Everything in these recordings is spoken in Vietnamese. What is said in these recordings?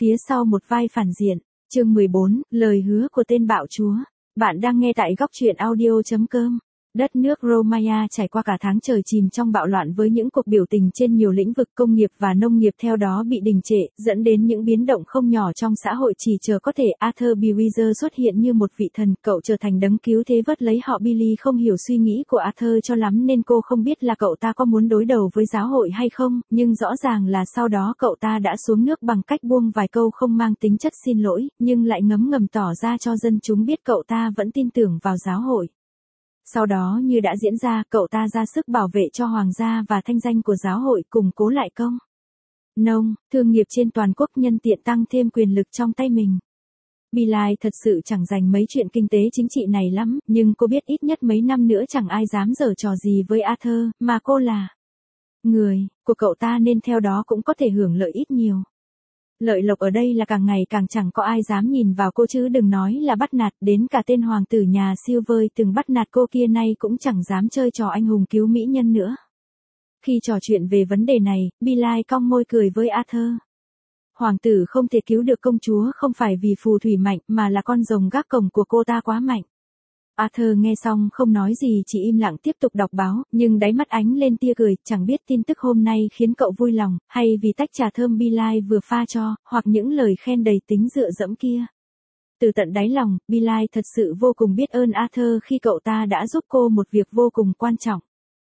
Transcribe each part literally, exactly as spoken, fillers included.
phía sau một vai phản diện. Chương mười bốn, lời hứa của tên bạo chúa. Bạn đang nghe tại góc truyện audio chấm com. Đất nước Romania trải qua cả tháng trời chìm trong bạo loạn với những cuộc biểu tình trên nhiều lĩnh vực công nghiệp và nông nghiệp theo đó bị đình trệ, dẫn đến những biến động không nhỏ trong xã hội chỉ chờ có thể. Arthur Bewitzer xuất hiện như một vị thần, cậu trở thành đấng cứu thế vớt lấy họ. Billy không hiểu suy nghĩ của Arthur cho lắm nên cô không biết là cậu ta có muốn đối đầu với giáo hội hay không, nhưng rõ ràng là sau đó cậu ta đã xuống nước bằng cách buông vài câu không mang tính chất xin lỗi, nhưng lại ngấm ngầm tỏ ra cho dân chúng biết cậu ta vẫn tin tưởng vào giáo hội. Sau đó như đã diễn ra, cậu ta ra sức bảo vệ cho hoàng gia và thanh danh của giáo hội, củng cố lại công nông, thương nghiệp trên toàn quốc, nhân tiện tăng thêm quyền lực trong tay mình. Billy thật sự chẳng dành mấy chuyện kinh tế chính trị này lắm, nhưng cô biết ít nhất mấy năm nữa chẳng ai dám giở trò gì với Arthur, mà cô là người của cậu ta nên theo đó cũng có thể hưởng lợi ít nhiều. Lợi lộc ở đây là càng ngày càng chẳng có ai dám nhìn vào cô chứ đừng nói là bắt nạt, đến cả tên hoàng tử nhà Silver từng bắt nạt cô kia nay cũng chẳng dám chơi trò anh hùng cứu mỹ nhân nữa. Khi trò chuyện về vấn đề này, Billy cong môi cười với Arthur. Hoàng tử không thể cứu được công chúa không phải vì phù thủy mạnh mà là con rồng gác cổng của cô ta quá mạnh. Arthur nghe xong không nói gì, chỉ im lặng tiếp tục đọc báo, nhưng đáy mắt ánh lên tia cười, chẳng biết tin tức hôm nay khiến cậu vui lòng, hay vì tách trà thơm Billy vừa pha cho, hoặc những lời khen đầy tính dựa dẫm kia. Từ tận đáy lòng, Billy thật sự vô cùng biết ơn Arthur khi cậu ta đã giúp cô một việc vô cùng quan trọng.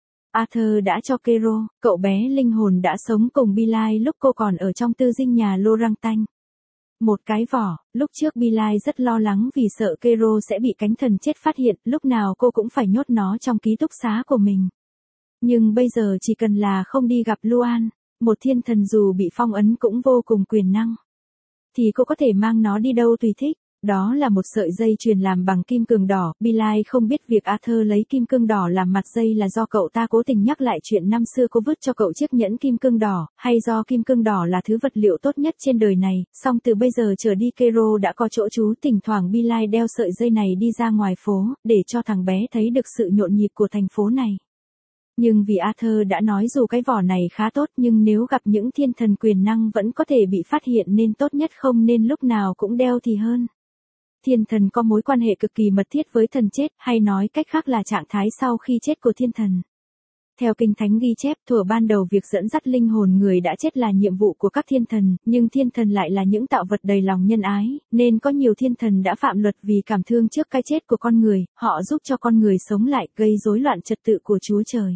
Arthur đã cho Kero, cậu bé linh hồn đã sống cùng Billy lúc cô còn ở trong tư dinh nhà Laurentine, một cái vỏ. Lúc trước Billy rất lo lắng vì sợ Kero sẽ bị cánh thần chết phát hiện, lúc nào cô cũng phải nhốt nó trong ký túc xá của mình. Nhưng bây giờ chỉ cần là không đi gặp Luan, một thiên thần dù bị phong ấn cũng vô cùng quyền năng, thì cô có thể mang nó đi đâu tùy thích. Đó là một sợi dây chuyền làm bằng kim cương đỏ. Billy không biết việc Arthur lấy kim cương đỏ làm mặt dây là do cậu ta cố tình nhắc lại chuyện năm xưa cô vứt cho cậu chiếc nhẫn kim cương đỏ, hay do kim cương đỏ là thứ vật liệu tốt nhất trên đời này. Song từ bây giờ trở đi Kero đã có chỗ trú, thỉnh thoảng Billy đeo sợi dây này đi ra ngoài phố, để cho thằng bé thấy được sự nhộn nhịp của thành phố này. Nhưng vì Arthur đã nói dù cái vỏ này khá tốt nhưng nếu gặp những thiên thần quyền năng vẫn có thể bị phát hiện nên tốt nhất không nên lúc nào cũng đeo thì hơn. Thiên thần có mối quan hệ cực kỳ mật thiết với thần chết, hay nói cách khác là trạng thái sau khi chết của thiên thần. Theo Kinh Thánh ghi chép, thuở ban đầu việc dẫn dắt linh hồn người đã chết là nhiệm vụ của các thiên thần, nhưng thiên thần lại là những tạo vật đầy lòng nhân ái, nên có nhiều thiên thần đã phạm luật vì cảm thương trước cái chết của con người, họ giúp cho con người sống lại, gây rối loạn trật tự của Chúa Trời.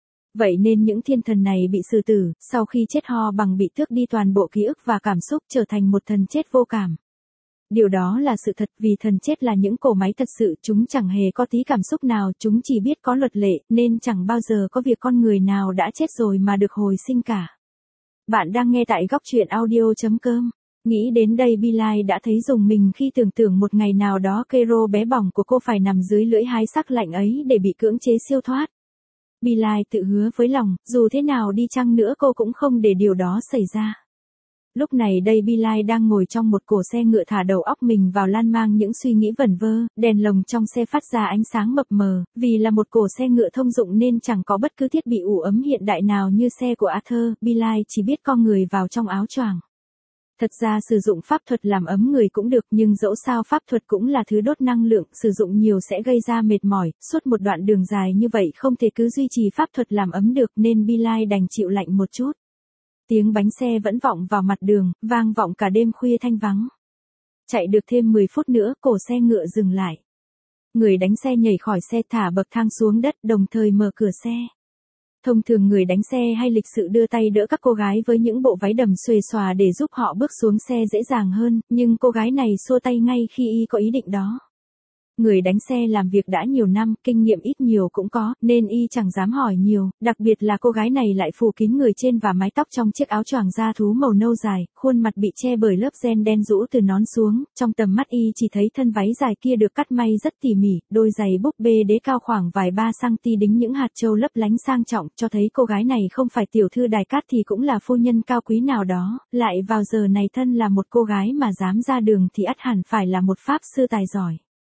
Vậy nên những thiên thần này bị xử tử, sau khi chết ho bằng bị tước đi toàn bộ ký ức và cảm xúc, trở thành một thần chết vô cảm. Điều đó là sự thật, vì thần chết là những cỗ máy thật sự, chúng chẳng hề có tí cảm xúc nào, chúng chỉ biết có luật lệ, nên chẳng bao giờ có việc con người nào đã chết rồi mà được hồi sinh cả. Bạn đang nghe tại góc truyện audio chấm com. Nghĩ đến đây Billy đã thấy rùng mình khi tưởng tượng một ngày nào đó Kero bé bỏng của cô phải nằm dưới lưỡi hái sắc lạnh ấy để bị cưỡng chế siêu thoát. Billy tự hứa với lòng, dù thế nào đi chăng nữa cô cũng không để điều đó xảy ra. Lúc này đây Billy đang ngồi trong một cỗ xe ngựa, thả đầu óc mình vào lan man những suy nghĩ vẩn vơ, đèn lồng trong xe phát ra ánh sáng mập mờ, vì là một cỗ xe ngựa thông dụng nên chẳng có bất cứ thiết bị ủ ấm hiện đại nào như xe của Arthur. Billy chỉ biết con người vào trong áo choàng. Thật ra sử dụng pháp thuật làm ấm người cũng được, nhưng dẫu sao pháp thuật cũng là thứ đốt năng lượng, sử dụng nhiều sẽ gây ra mệt mỏi, suốt một đoạn đường dài như vậy không thể cứ duy trì pháp thuật làm ấm được nên Billy đành chịu lạnh một chút. Tiếng bánh xe vẫn vọng vào mặt đường, vang vọng cả đêm khuya thanh vắng. Chạy được thêm mười phút nữa, cổ xe ngựa dừng lại. Người đánh xe nhảy khỏi xe, thả bậc thang xuống đất, đồng thời mở cửa xe. Thông thường người đánh xe hay lịch sự đưa tay đỡ các cô gái với những bộ váy đầm xuề xòa để giúp họ bước xuống xe dễ dàng hơn, nhưng cô gái này xua tay ngay khi y có ý định đó. Người đánh xe làm việc đã nhiều năm, kinh nghiệm ít nhiều cũng có, nên y chẳng dám hỏi nhiều, đặc biệt là cô gái này lại phủ kín người trên và mái tóc trong chiếc áo choàng da thú màu nâu dài, khuôn mặt bị che bởi lớp ren đen rũ từ nón xuống, trong tầm mắt y chỉ thấy thân váy dài kia được cắt may rất tỉ mỉ, đôi giày búp bê đế cao khoảng vài ba xăng-ti-mét đính những hạt châu lấp lánh sang trọng, cho thấy cô gái này không phải tiểu thư đài cát thì cũng là phu nhân cao quý nào đó, lại vào giờ này thân là một cô gái mà dám ra đường thì ắt hẳn phải là một pháp sư tài giỏi.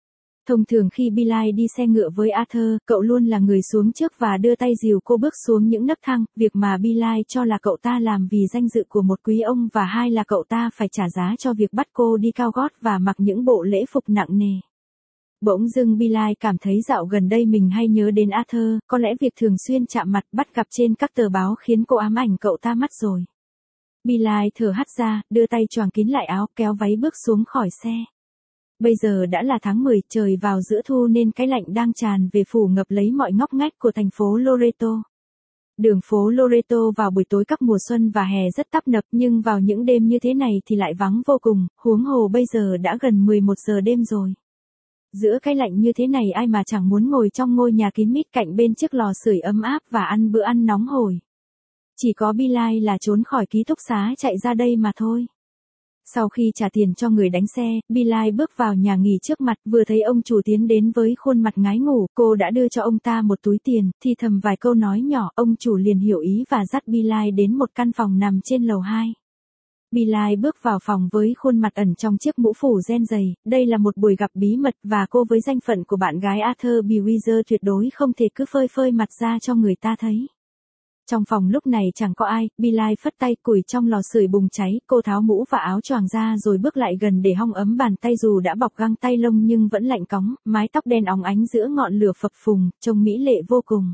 Thông thường khi Billy đi xe ngựa với Arthur, cậu luôn là người xuống trước và đưa tay dìu cô bước xuống những nấc thang, việc mà Billy cho là cậu ta làm vì danh dự của một quý ông và hai là cậu ta phải trả giá cho việc bắt cô đi cao gót và mặc những bộ lễ phục nặng nề. Bỗng dưng Billy cảm thấy dạo gần đây mình hay nhớ đến Arthur, có lẽ việc thường xuyên chạm mặt bắt gặp trên các tờ báo khiến cô ám ảnh cậu ta mất rồi. Billy thở hắt ra, đưa tay choàng kín lại áo, kéo váy bước xuống khỏi xe. Bây giờ đã là tháng mười, trời vào giữa thu nên cái lạnh đang tràn về phủ ngập lấy mọi ngóc ngách của thành phố Loreto. Đường phố Loreto vào buổi tối các mùa xuân và hè rất tấp nập, nhưng vào những đêm như thế này thì lại vắng vô cùng, huống hồ bây giờ đã gần mười một giờ đêm rồi. Giữa cái lạnh như thế này ai mà chẳng muốn ngồi trong ngôi nhà kín mít cạnh bên chiếc lò sưởi ấm áp và ăn bữa ăn nóng hổi. Chỉ có Billy là trốn khỏi ký túc xá chạy ra đây mà thôi. Sau khi trả tiền cho người đánh xe, Billy bước vào nhà nghỉ trước mặt, vừa thấy ông chủ tiến đến với khuôn mặt ngái ngủ, cô đã đưa cho ông ta một túi tiền, thì thầm vài câu nói nhỏ, ông chủ liền hiểu ý và dắt Billy đến một căn phòng nằm trên lầu hai. Billy bước vào phòng với khuôn mặt ẩn trong chiếc mũ phủ ren dày, đây là một buổi gặp bí mật và cô với danh phận của bạn gái Arthur Bewitzer tuyệt đối không thể cứ phơi phơi mặt ra cho người ta thấy. Trong phòng lúc này chẳng có ai, Billy phất tay củi trong lò sưởi bùng cháy, cô tháo mũ và áo choàng ra rồi bước lại gần để hong ấm bàn tay dù đã bọc găng tay lông nhưng vẫn lạnh cóng, mái tóc đen óng ánh giữa ngọn lửa phập phùng, trông mỹ lệ vô cùng.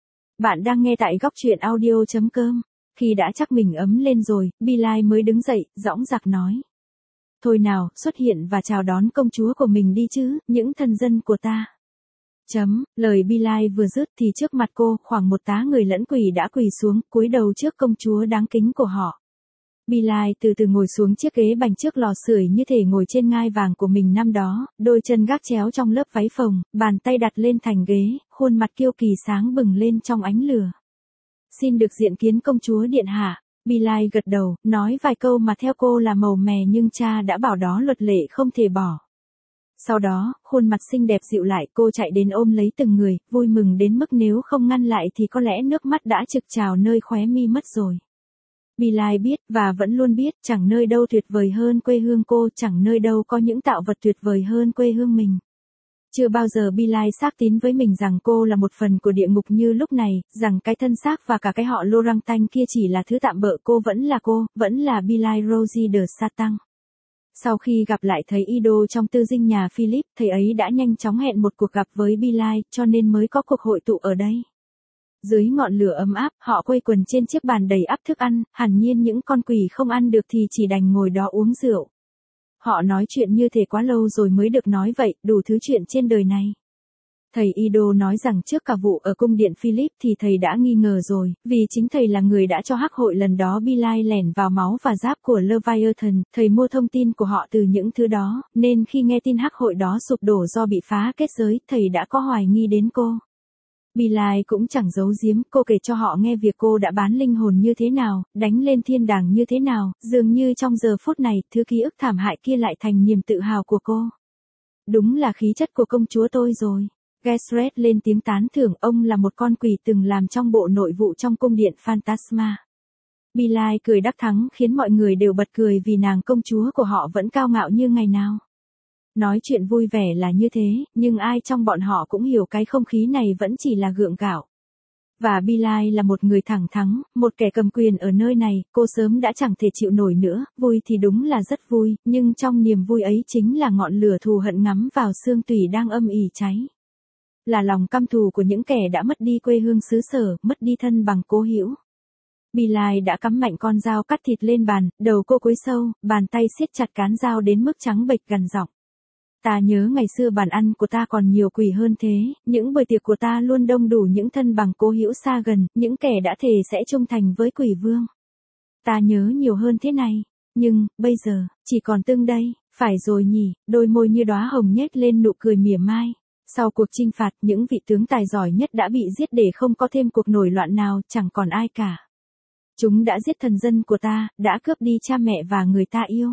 Bạn đang nghe tại góc truyện audio chấm com. Khi đã chắc mình ấm lên rồi, Billy mới đứng dậy, dõng dạc nói. Thôi nào, xuất hiện và chào đón công chúa của mình đi chứ, những thân dân của ta. Chấm, lời Billy vừa dứt thì trước mặt cô, khoảng một tá người lẫn quỷ đã quỳ xuống, cúi đầu trước công chúa đáng kính của họ. Billy từ từ ngồi xuống chiếc ghế bành trước lò sưởi như thể ngồi trên ngai vàng của mình năm đó, đôi chân gác chéo trong lớp váy phồng, bàn tay đặt lên thành ghế, khuôn mặt kiêu kỳ sáng bừng lên trong ánh lửa. Xin được diện kiến công chúa điện hạ. Billy gật đầu, nói vài câu mà theo cô là màu mè nhưng cha đã bảo đó luật lệ không thể bỏ. Sau đó, khuôn mặt xinh đẹp dịu lại, cô chạy đến ôm lấy từng người, vui mừng đến mức nếu không ngăn lại thì có lẽ nước mắt đã trực trào nơi khóe mi mất rồi. Billy biết, và vẫn luôn biết, chẳng nơi đâu tuyệt vời hơn quê hương cô, chẳng nơi đâu có những tạo vật tuyệt vời hơn quê hương mình. Chưa bao giờ Billy xác tín với mình rằng cô là một phần của địa ngục như lúc này, rằng cái thân xác và cả cái họ Lorangtanh kia chỉ là thứ tạm bợ, cô vẫn là cô, vẫn là Billy Rosie de Satan. Sau khi gặp lại thầy Ido trong tư dinh nhà Philip, thầy ấy đã nhanh chóng hẹn một cuộc gặp với Billy, cho nên mới có cuộc hội tụ ở đây. Dưới ngọn lửa ấm áp, họ quây quần trên chiếc bàn đầy ắp thức ăn, hẳn nhiên những con quỷ không ăn được thì chỉ đành ngồi đó uống rượu. Họ nói chuyện như thể quá lâu rồi mới được nói vậy, đủ thứ chuyện trên đời này. Thầy Ido nói rằng trước cả vụ ở cung điện Philip thì thầy đã nghi ngờ rồi, vì chính thầy là người đã cho hắc hội lần đó Billy lẻn vào máu và giáp của Leviathan, thầy mua thông tin của họ từ những thứ đó, nên khi nghe tin hắc hội đó sụp đổ do bị phá kết giới, thầy đã có hoài nghi đến cô. Billy cũng chẳng giấu giếm, cô kể cho họ nghe việc cô đã bán linh hồn như thế nào, đánh lên thiên đàng như thế nào, dường như trong giờ phút này, thứ ký ức thảm hại kia lại thành niềm tự hào của cô. Đúng là khí chất của công chúa tôi rồi. Gertrude lên tiếng tán thưởng, ông là một con quỷ từng làm trong bộ nội vụ trong cung điện Phantasma. Billy cười đắc thắng khiến mọi người đều bật cười vì nàng công chúa của họ vẫn cao ngạo như ngày nào. Nói chuyện vui vẻ là như thế, nhưng ai trong bọn họ cũng hiểu cái không khí này vẫn chỉ là gượng gạo. Và Billy là một người thẳng thắn, một kẻ cầm quyền ở nơi này, cô sớm đã chẳng thể chịu nổi nữa, vui thì đúng là rất vui, nhưng trong niềm vui ấy chính là ngọn lửa thù hận ngắm vào xương tủy đang âm ỉ cháy. Là lòng căm thù của những kẻ đã mất đi quê hương xứ sở, mất đi thân bằng cố hữu. Billy đã cắm mạnh con dao cắt thịt lên bàn, đầu cô cúi sâu, bàn tay siết chặt cán dao đến mức trắng bệch gằn giọng. Ta nhớ ngày xưa bàn ăn của ta còn nhiều quỷ hơn thế, những bữa tiệc của ta luôn đông đủ những thân bằng cố hữu xa gần, những kẻ đã thề sẽ trung thành với quỷ vương. Ta nhớ nhiều hơn thế này, nhưng, bây giờ, chỉ còn Tương đây, phải rồi nhỉ, đôi môi như đóa hồng nhếch lên nụ cười mỉa mai. Sau cuộc chinh phạt, những vị tướng tài giỏi nhất đã bị giết để không có thêm cuộc nổi loạn nào, chẳng còn ai cả. Chúng đã giết thần dân của ta, đã cướp đi cha mẹ và người ta yêu.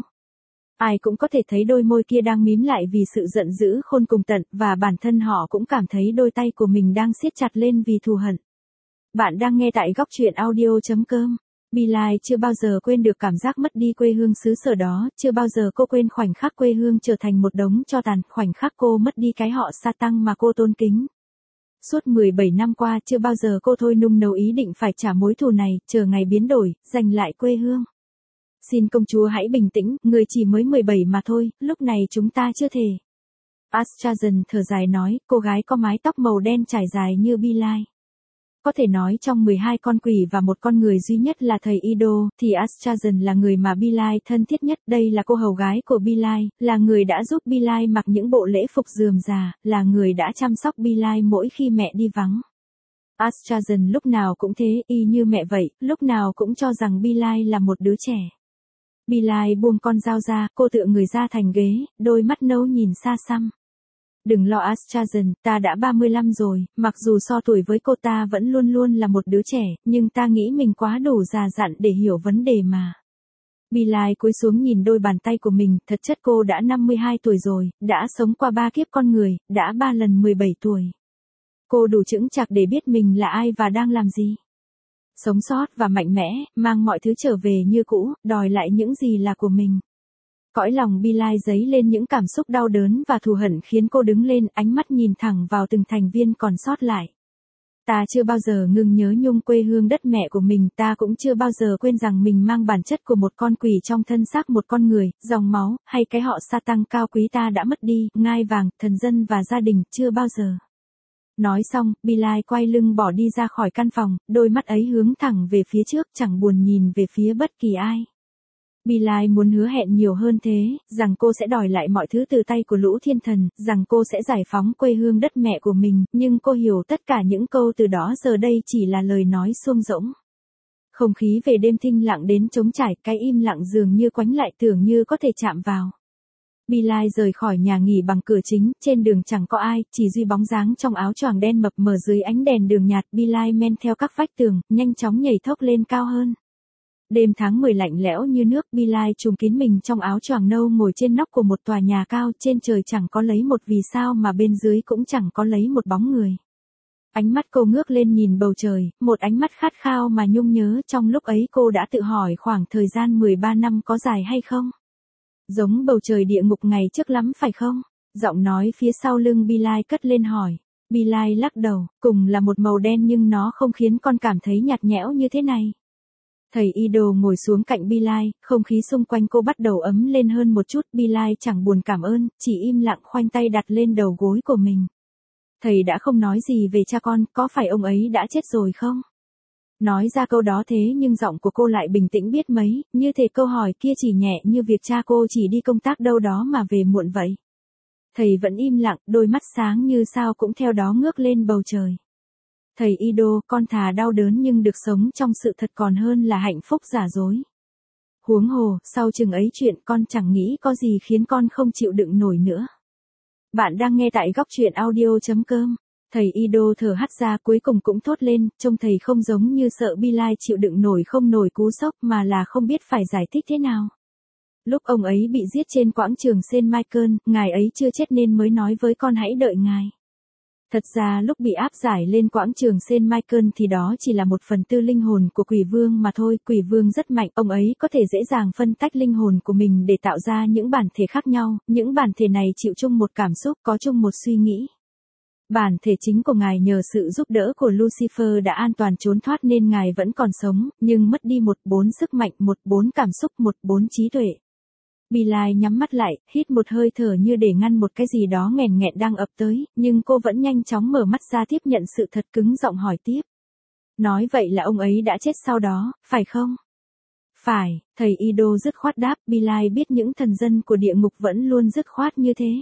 Ai cũng có thể thấy đôi môi kia đang mím lại vì sự giận dữ khôn cùng tận, và bản thân họ cũng cảm thấy đôi tay của mình đang siết chặt lên vì thù hận. Bạn đang nghe tại góc truyện audio chấm com. Billie chưa bao giờ quên được cảm giác mất đi quê hương xứ sở đó, chưa bao giờ cô quên khoảnh khắc quê hương trở thành một đống tro tàn, khoảnh khắc cô mất đi cái họ sa tăng mà cô tôn kính. Suốt mười bảy năm qua chưa bao giờ cô thôi nung nấu ý định phải trả mối thù này, chờ ngày biến đổi, giành lại quê hương. Xin công chúa hãy bình tĩnh, người chỉ mới mười bảy mà thôi, lúc này chúng ta chưa thể. Astrazan thở dài nói, cô gái có mái tóc màu đen trải dài như Billie. Có thể nói trong mười hai con quỷ và một con người duy nhất là thầy Ido, thì Astrazan là người mà Billie thân thiết nhất. Đây là cô hầu gái của Billie, là người đã giúp Billie mặc những bộ lễ phục rườm rà, là người đã chăm sóc Billie mỗi khi mẹ đi vắng. Astrazan lúc nào cũng thế, y như mẹ vậy, lúc nào cũng cho rằng Billie là một đứa trẻ. Billie buông con dao ra, cô tựa người ra thành ghế, đôi mắt nâu nhìn xa xăm. Đừng lo Astrazan, ta đã ba mươi lăm rồi, mặc dù so tuổi với cô ta vẫn luôn luôn là một đứa trẻ, nhưng ta nghĩ mình quá đủ già dặn để hiểu vấn đề mà. Billie cúi xuống nhìn đôi bàn tay của mình, thật chất cô đã năm mươi hai tuổi rồi, đã sống qua ba kiếp con người, đã ba lần mười bảy tuổi. Cô đủ chững chạc để biết mình là ai và đang làm gì. Sống sót và mạnh mẽ, mang mọi thứ trở về như cũ, đòi lại những gì là của mình. Cõi lòng Billie dấy lên những cảm xúc đau đớn và thù hận khiến cô đứng lên, ánh mắt nhìn thẳng vào từng thành viên còn sót lại. Ta chưa bao giờ ngừng nhớ nhung quê hương đất mẹ của mình, ta cũng chưa bao giờ quên rằng mình mang bản chất của một con quỷ trong thân xác một con người, dòng máu, hay cái họ sa tăng cao quý ta đã mất đi, ngai vàng, thần dân và gia đình, chưa bao giờ. Nói xong, Billie quay lưng bỏ đi ra khỏi căn phòng, đôi mắt ấy hướng thẳng về phía trước, chẳng buồn nhìn về phía bất kỳ ai. Billie muốn hứa hẹn nhiều hơn thế, rằng cô sẽ đòi lại mọi thứ từ tay của lũ thiên thần, rằng cô sẽ giải phóng quê hương đất mẹ của mình, nhưng cô hiểu tất cả những câu từ đó giờ đây chỉ là lời nói suông rỗng. Không khí về đêm thinh lặng đến trống trải, cái im lặng dường như quánh lại tưởng như có thể chạm vào. Billie rời khỏi nhà nghỉ bằng cửa chính, trên đường chẳng có ai, chỉ duy bóng dáng trong áo choàng đen mập mờ dưới ánh đèn đường nhạt. Billie men theo các vách tường, nhanh chóng nhảy thốc lên cao hơn. Đêm tháng mười lạnh lẽo như nước, Billie trùm kín mình trong áo choàng nâu ngồi trên nóc của một tòa nhà cao, trên trời chẳng có lấy một vì sao mà bên dưới cũng chẳng có lấy một bóng người. Ánh mắt cô ngước lên nhìn bầu trời, một ánh mắt khát khao mà nhung nhớ. Trong lúc ấy cô đã tự hỏi khoảng thời gian mười ba năm có dài hay không? Giống bầu trời địa ngục ngày trước lắm phải không? Giọng nói phía sau lưng Billie cất lên hỏi. Billie lắc đầu, cùng là một màu đen nhưng nó không khiến con cảm thấy nhạt nhẽo như thế này. Thầy Ido ngồi xuống cạnh Billie, không khí xung quanh cô bắt đầu ấm lên hơn một chút. Billie chẳng buồn cảm ơn, chỉ im lặng khoanh tay đặt lên đầu gối của mình. Thầy đã không nói gì về cha con, có phải ông ấy đã chết rồi không? Nói ra câu đó thế nhưng giọng của cô lại bình tĩnh biết mấy, như thể câu hỏi kia chỉ nhẹ như việc cha cô chỉ đi công tác đâu đó mà về muộn vậy. Thầy vẫn im lặng, đôi mắt sáng như sao cũng theo đó ngước lên bầu trời. Thầy Ido, con thà đau đớn nhưng được sống trong sự thật còn hơn là hạnh phúc giả dối. Huống hồ, sau chừng ấy chuyện con chẳng nghĩ có gì khiến con không chịu đựng nổi nữa. Bạn đang nghe tại góc truyện audio chấm com. Thầy Ido thở hắt ra cuối cùng cũng thốt lên, trông thầy không giống như sợ Billie chịu đựng nổi không nổi cú sốc mà là không biết phải giải thích thế nào. Lúc ông ấy bị giết trên quảng trường Saint Michael, ngài ấy chưa chết nên mới nói với con hãy đợi ngài. Thật ra lúc bị áp giải lên quảng trường Saint Michael thì đó chỉ là một phần tư linh hồn của quỷ vương mà thôi. Quỷ vương rất mạnh, ông ấy có thể dễ dàng phân tách linh hồn của mình để tạo ra những bản thể khác nhau, những bản thể này chịu chung một cảm xúc, có chung một suy nghĩ. Bản thể chính của ngài nhờ sự giúp đỡ của Lucifer đã an toàn trốn thoát nên ngài vẫn còn sống, nhưng mất đi một bốn sức mạnh, một bốn cảm xúc, một bốn trí tuệ. Billie nhắm mắt lại, hít một hơi thở như để ngăn một cái gì đó nghẹn nghẹn đang ập tới, nhưng cô vẫn nhanh chóng mở mắt ra tiếp nhận sự thật, cứng giọng hỏi tiếp. Nói vậy là ông ấy đã chết sau đó, phải không? Phải, thầy Ido dứt khoát đáp. Billie biết những thần dân của địa ngục vẫn luôn dứt khoát như thế.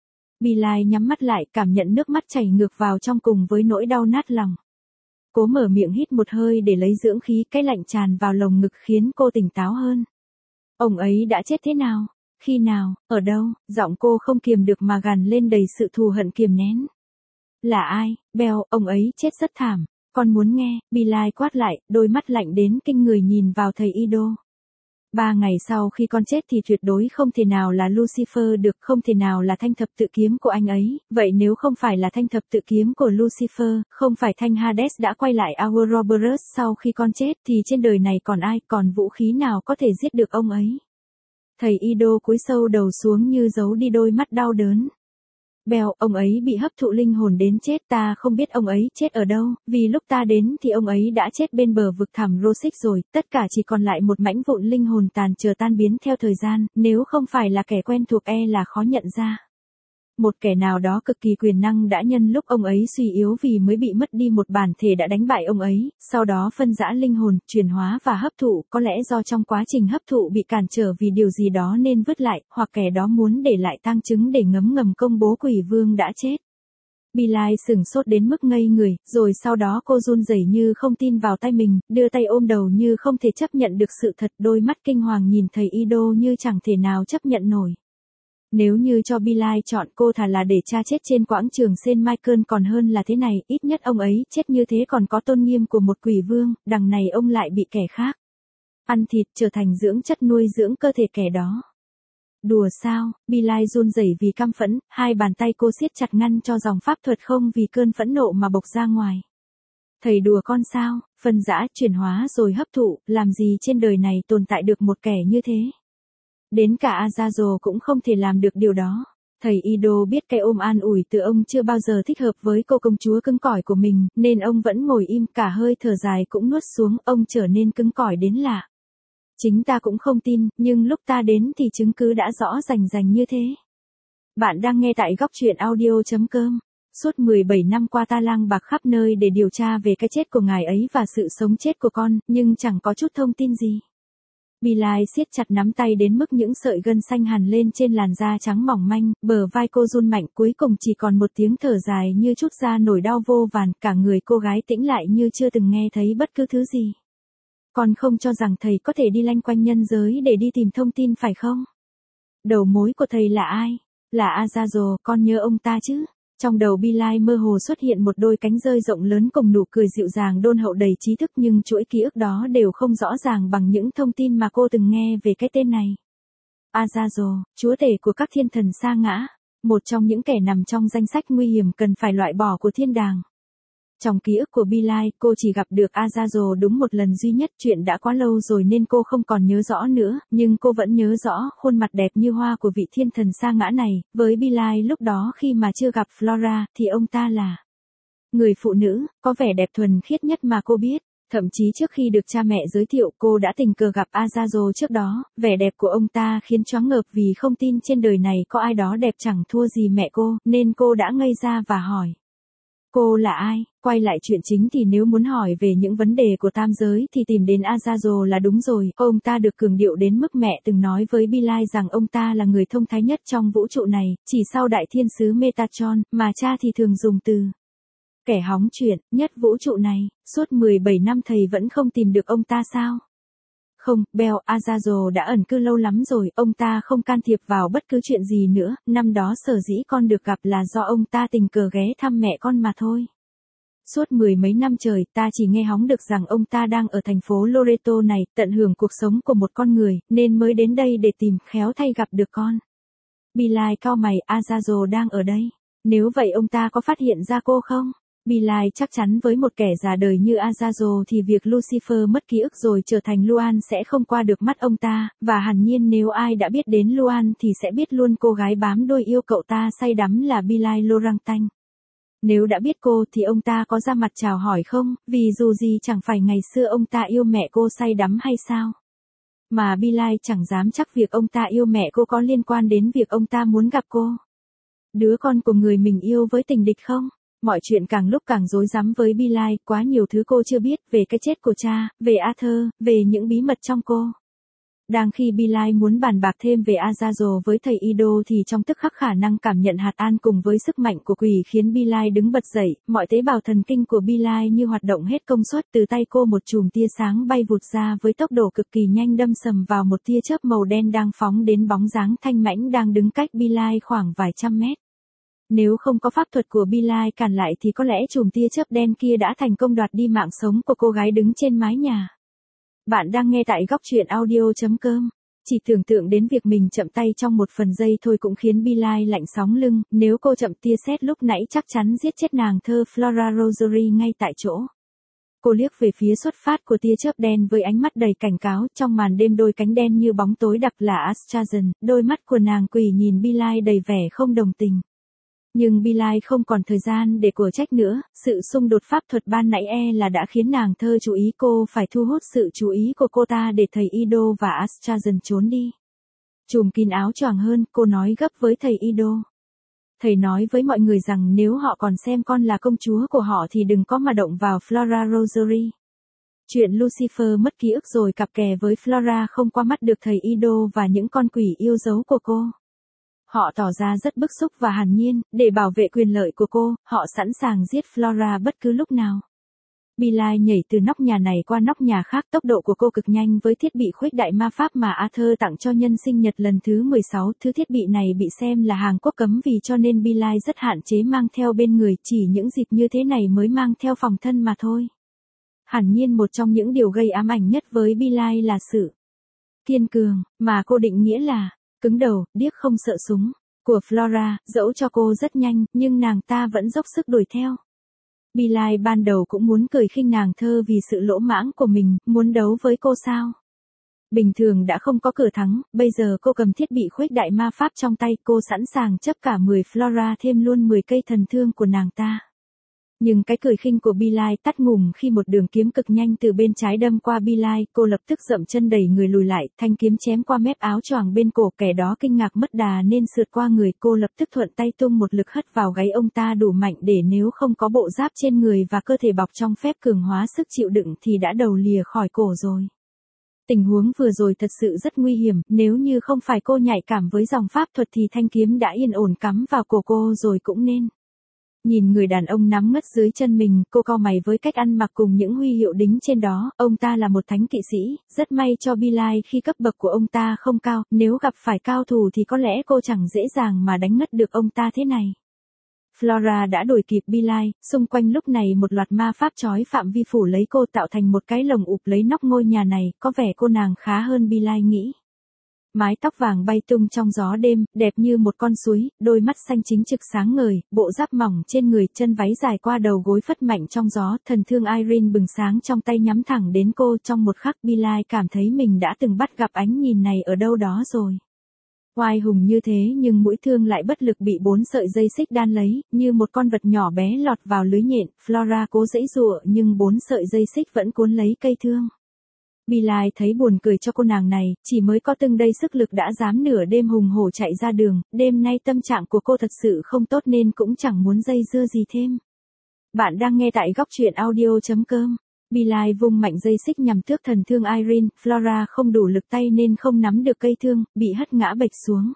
Billie nhắm mắt lại, cảm nhận nước mắt chảy ngược vào trong cùng với nỗi đau nát lòng. Cố mở miệng hít một hơi để lấy dưỡng khí, cái lạnh tràn vào lồng ngực khiến cô tỉnh táo hơn. Ông ấy đã chết thế nào? Khi nào? Ở đâu? Giọng cô không kiềm được mà gằn lên đầy sự thù hận kiềm nén. Là ai? Bell, ông ấy chết rất thảm. Con muốn nghe? Billie quát lại, đôi mắt lạnh đến kinh người nhìn vào thầy Ido. Ba ngày sau khi con chết thì tuyệt đối không thể nào là Lucifer được, không thể nào là thanh thập tự kiếm của anh ấy, vậy nếu không phải là thanh thập tự kiếm của Lucifer, không phải thanh Hades đã quay lại Ouroboros sau khi con chết thì trên đời này còn ai, còn vũ khí nào có thể giết được ông ấy. Thầy Ido cúi sâu đầu xuống như giấu đi đôi mắt đau đớn. Bèo, ông ấy bị hấp thụ linh hồn đến chết, ta không biết ông ấy chết ở đâu, vì lúc ta đến thì ông ấy đã chết bên bờ vực thẳm Rosic rồi, tất cả chỉ còn lại một mảnh vụn linh hồn tàn chờ tan biến theo thời gian, nếu không phải là kẻ quen thuộc e là khó nhận ra. Một kẻ nào đó cực kỳ quyền năng đã nhân lúc ông ấy suy yếu vì mới bị mất đi một bản thể đã đánh bại ông ấy, sau đó phân rã linh hồn, chuyển hóa và hấp thụ, có lẽ do trong quá trình hấp thụ bị cản trở vì điều gì đó nên vứt lại, hoặc kẻ đó muốn để lại tang chứng để ngấm ngầm công bố quỷ vương đã chết. Bilal sửng sốt đến mức ngây người, rồi sau đó cô run rẩy như không tin vào tay mình, đưa tay ôm đầu như không thể chấp nhận được sự thật, đôi mắt kinh hoàng nhìn thầy Ido như chẳng thể nào chấp nhận nổi. Nếu như cho Bilal chọn, cô thà là để cha chết trên quãng trường Saint Michael còn hơn là thế này, ít nhất ông ấy chết như thế còn có tôn nghiêm của một quỷ vương, đằng này ông lại bị kẻ khác ăn thịt, trở thành dưỡng chất nuôi dưỡng cơ thể kẻ đó. Đùa sao? Bilal run rẩy vì căm phẫn, hai bàn tay cô siết chặt ngăn cho dòng pháp thuật không vì cơn phẫn nộ mà bộc ra ngoài. Thầy đùa con sao? Phân rã, chuyển hóa rồi hấp thụ, làm gì trên đời này tồn tại được một kẻ như thế? Đến cả Azazel cũng không thể làm được điều đó. Thầy Ido biết cái ôm an ủi từ ông chưa bao giờ thích hợp với cô công chúa cứng cỏi của mình, nên ông vẫn ngồi im, cả hơi thở dài cũng nuốt xuống, ông trở nên cứng cỏi đến lạ. Chính ta cũng không tin, nhưng lúc ta đến thì chứng cứ đã rõ rành rành như thế. Bạn đang nghe tại góc truyện audio chấm com. Suốt mười bảy năm qua ta lang bạc khắp nơi để điều tra về cái chết của ngài ấy và sự sống chết của con, nhưng chẳng có chút thông tin gì. Bilal siết chặt nắm tay đến mức những sợi gân xanh hằn lên trên làn da trắng mỏng manh, bờ vai cô run mạnh, cuối cùng chỉ còn một tiếng thở dài như trút ra nỗi đau vô vàn, cả người cô gái tĩnh lại như chưa từng nghe thấy bất cứ thứ gì. Con không cho rằng thầy có thể đi lanh quanh nhân giới để đi tìm thông tin phải không? Đầu mối của thầy là ai? Là Azazel, con nhớ ông ta chứ? Trong đầu Bilal mơ hồ xuất hiện một đôi cánh rơi rộng lớn cùng nụ cười dịu dàng đôn hậu đầy trí thức, nhưng chuỗi ký ức đó đều không rõ ràng bằng những thông tin mà cô từng nghe về cái tên này. Azazel, chúa tể của các thiên thần sa ngã, một trong những kẻ nằm trong danh sách nguy hiểm cần phải loại bỏ của thiên đàng. Trong ký ức của Bilal, cô chỉ gặp được Azazel đúng một lần duy nhất, chuyện đã quá lâu rồi nên cô không còn nhớ rõ nữa, nhưng cô vẫn nhớ rõ khuôn mặt đẹp như hoa của vị thiên thần sa ngã này. Với Bilal lúc đó khi mà chưa gặp Flora, thì ông ta là người phụ nữ, có vẻ đẹp thuần khiết nhất mà cô biết. Thậm chí trước khi được cha mẹ giới thiệu, cô đã tình cờ gặp Azazel trước đó, vẻ đẹp của ông ta khiến choáng ngợp vì không tin trên đời này có ai đó đẹp chẳng thua gì mẹ cô, nên cô đã ngây ra và hỏi. Cô là ai? Quay lại chuyện chính thì nếu muốn hỏi về những vấn đề của tam giới thì tìm đến Azazel là đúng rồi. Ông ta được cường điệu đến mức mẹ từng nói với Bilal rằng ông ta là người thông thái nhất trong vũ trụ này, chỉ sau đại thiên sứ Metatron, mà cha thì thường dùng từ kẻ hóng chuyện nhất vũ trụ này. Suốt mười bảy năm thầy vẫn không tìm được ông ta sao? Không, Bell, Azazel đã ẩn cư lâu lắm rồi, ông ta không can thiệp vào bất cứ chuyện gì nữa, năm đó sở dĩ con được gặp là do ông ta tình cờ ghé thăm mẹ con mà thôi. Suốt mười mấy năm trời, ta chỉ nghe hóng được rằng ông ta đang ở thành phố Loreto này, tận hưởng cuộc sống của một con người, nên mới đến đây để tìm, khéo thay gặp được con. Bilal cau mày, Azazel đang ở đây. Nếu vậy ông ta có phát hiện ra cô không? Bilal chắc chắn với một kẻ già đời như Azazel thì việc Lucifer mất ký ức rồi trở thành Luan sẽ không qua được mắt ông ta, và hẳn nhiên nếu ai đã biết đến Luan thì sẽ biết luôn cô gái bám đuôi yêu cậu ta say đắm là Bilal Lorantanh. Nếu đã biết cô thì ông ta có ra mặt chào hỏi không, vì dù gì chẳng phải ngày xưa ông ta yêu mẹ cô say đắm hay sao? Mà Bilal chẳng dám chắc việc ông ta yêu mẹ cô có liên quan đến việc ông ta muốn gặp cô, đứa con của người mình yêu, với tình địch không? Mọi chuyện càng lúc càng rối rắm với Bilal, quá nhiều thứ cô chưa biết, về cái chết của cha, về Arthur, về những bí mật trong cô. Đang khi Bilal muốn bàn bạc thêm về Azazel với thầy Ido thì trong tức khắc khả năng cảm nhận hạt an cùng với sức mạnh của quỷ khiến Bilal đứng bật dậy, mọi tế bào thần kinh của Bilal như hoạt động hết công suất, từ tay cô một chùm tia sáng bay vụt ra với tốc độ cực kỳ nhanh, đâm sầm vào một tia chớp màu đen đang phóng đến bóng dáng thanh mãnh đang đứng cách Bilal khoảng vài trăm mét. Nếu không có pháp thuật của Bilal cản lại thì có lẽ chùm tia chớp đen kia đã thành công đoạt đi mạng sống của cô gái đứng trên mái nhà. Bạn đang nghe tại góc truyện audio.com. Chỉ tưởng tượng đến việc mình chậm tay trong một phần giây thôi cũng khiến Billie lạnh sóng lưng, nếu cô chậm tia sét lúc nãy chắc chắn giết chết nàng thơ Flora Rosary ngay tại chỗ. Cô liếc về phía xuất phát của tia chớp đen với ánh mắt đầy cảnh cáo, trong màn đêm đôi cánh đen như bóng tối đặc là Astrazen, đôi mắt của nàng quỷ nhìn Billie đầy vẻ không đồng tình. Nhưng Billie không còn thời gian để của trách nữa, sự xung đột pháp thuật ban nãy e là đã khiến nàng thơ chú ý, cô phải thu hút sự chú ý của cô ta để thầy Ido và Astrazen trốn đi. Chùm kín áo choàng hơn, cô nói gấp với thầy Ido. Thầy nói với mọi người rằng nếu họ còn xem con là công chúa của họ thì đừng có mà động vào Flora Rosary. Chuyện Lucifer mất ký ức rồi cặp kè với Flora không qua mắt được thầy Ido và những con quỷ yêu dấu của cô. Họ tỏ ra rất bức xúc và hàn nhiên, để bảo vệ quyền lợi của cô, họ sẵn sàng giết Flora bất cứ lúc nào. Billie nhảy từ nóc nhà này qua nóc nhà khác, tốc độ của cô cực nhanh với thiết bị khuếch đại ma pháp mà Arthur tặng cho nhân sinh nhật lần thứ mười sáu. Thứ thiết bị này bị xem là hàng quốc cấm vì cho nên Billie rất hạn chế mang theo bên người, chỉ những dịp như thế này mới mang theo phòng thân mà thôi. Hẳn nhiên một trong những điều gây ám ảnh nhất với Billie là sự kiên cường, mà cô định nghĩa là cứng đầu, điếc không sợ súng, của Flora, dẫu cho cô rất nhanh, nhưng nàng ta vẫn dốc sức đuổi theo. Billie ban đầu cũng muốn cười khinh nàng thơ vì sự lỗ mãng của mình, muốn đấu với cô sao? Bình thường đã không có cửa thắng, bây giờ cô cầm thiết bị khuếch đại ma pháp trong tay, cô sẵn sàng chấp cả mười Flora thêm luôn mười cây thần thương của nàng ta. Nhưng cái cười khinh của Billie tắt ngủm khi một đường kiếm cực nhanh từ bên trái đâm qua Billie, cô lập tức dậm chân đẩy người lùi lại, thanh kiếm chém qua mép áo choàng bên cổ, kẻ đó kinh ngạc mất đà nên sượt qua người, cô lập tức thuận tay tung một lực hất vào gáy ông ta đủ mạnh để nếu không có bộ giáp trên người và cơ thể bọc trong phép cường hóa sức chịu đựng thì đã đầu lìa khỏi cổ rồi. Tình huống vừa rồi thật sự rất nguy hiểm, nếu như không phải cô nhạy cảm với dòng pháp thuật thì thanh kiếm đã yên ổn cắm vào cổ cô rồi cũng nên. Nhìn người đàn ông nắm ngất dưới chân mình, cô cau mày với cách ăn mặc cùng những huy hiệu đính trên đó, ông ta là một thánh kỵ sĩ, rất may cho Billie khi cấp bậc của ông ta không cao, nếu gặp phải cao thủ thì có lẽ cô chẳng dễ dàng mà đánh ngất được ông ta thế này. Flora đã đuổi kịp Billie, xung quanh lúc này một loạt ma pháp chói phạm vi phủ lấy cô tạo thành một cái lồng ụp lấy nóc ngôi nhà này, có vẻ cô nàng khá hơn Billie nghĩ. Mái tóc vàng bay tung trong gió đêm, đẹp như một con suối, đôi mắt xanh chính trực sáng ngời, bộ giáp mỏng trên người, chân váy dài qua đầu gối phất mạnh trong gió, thần thương Irene bừng sáng trong tay nhắm thẳng đến cô. Trong một khắc Billie cảm thấy mình đã từng bắt gặp ánh nhìn này ở đâu đó rồi. Oai hùng như thế nhưng mũi thương lại bất lực bị bốn sợi dây xích đan lấy, như một con vật nhỏ bé lọt vào lưới nhện. Flora cố giãy giụa nhưng bốn sợi dây xích vẫn cuốn lấy cây thương. Billie thấy buồn cười cho cô nàng này, chỉ mới có từng đây sức lực đã dám nửa đêm hùng hổ chạy ra đường, đêm nay tâm trạng của cô thật sự không tốt nên cũng chẳng muốn dây dưa gì thêm. Bạn đang nghe tại góc truyện audio.com. Billie vung mạnh dây xích nhằm tước thần thương Irene, Flora không đủ lực tay nên không nắm được cây thương, bị hất ngã bệch xuống.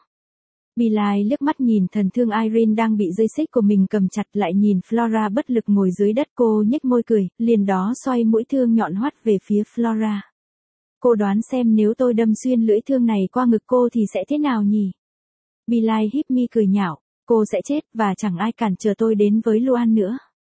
Billie liếc mắt nhìn thần thương Irene đang bị dây xích của mình cầm chặt, lại nhìn Flora bất lực ngồi dưới đất, cô nhếch môi cười, liền đó xoay mũi thương nhọn hoắt về phía Flora. Cô đoán xem nếu tôi đâm xuyên lưỡi thương này qua ngực cô thì sẽ thế nào nhỉ? Billie híp mi cười nhạo, cô sẽ chết và chẳng ai cản trở tôi đến với Luan nữa.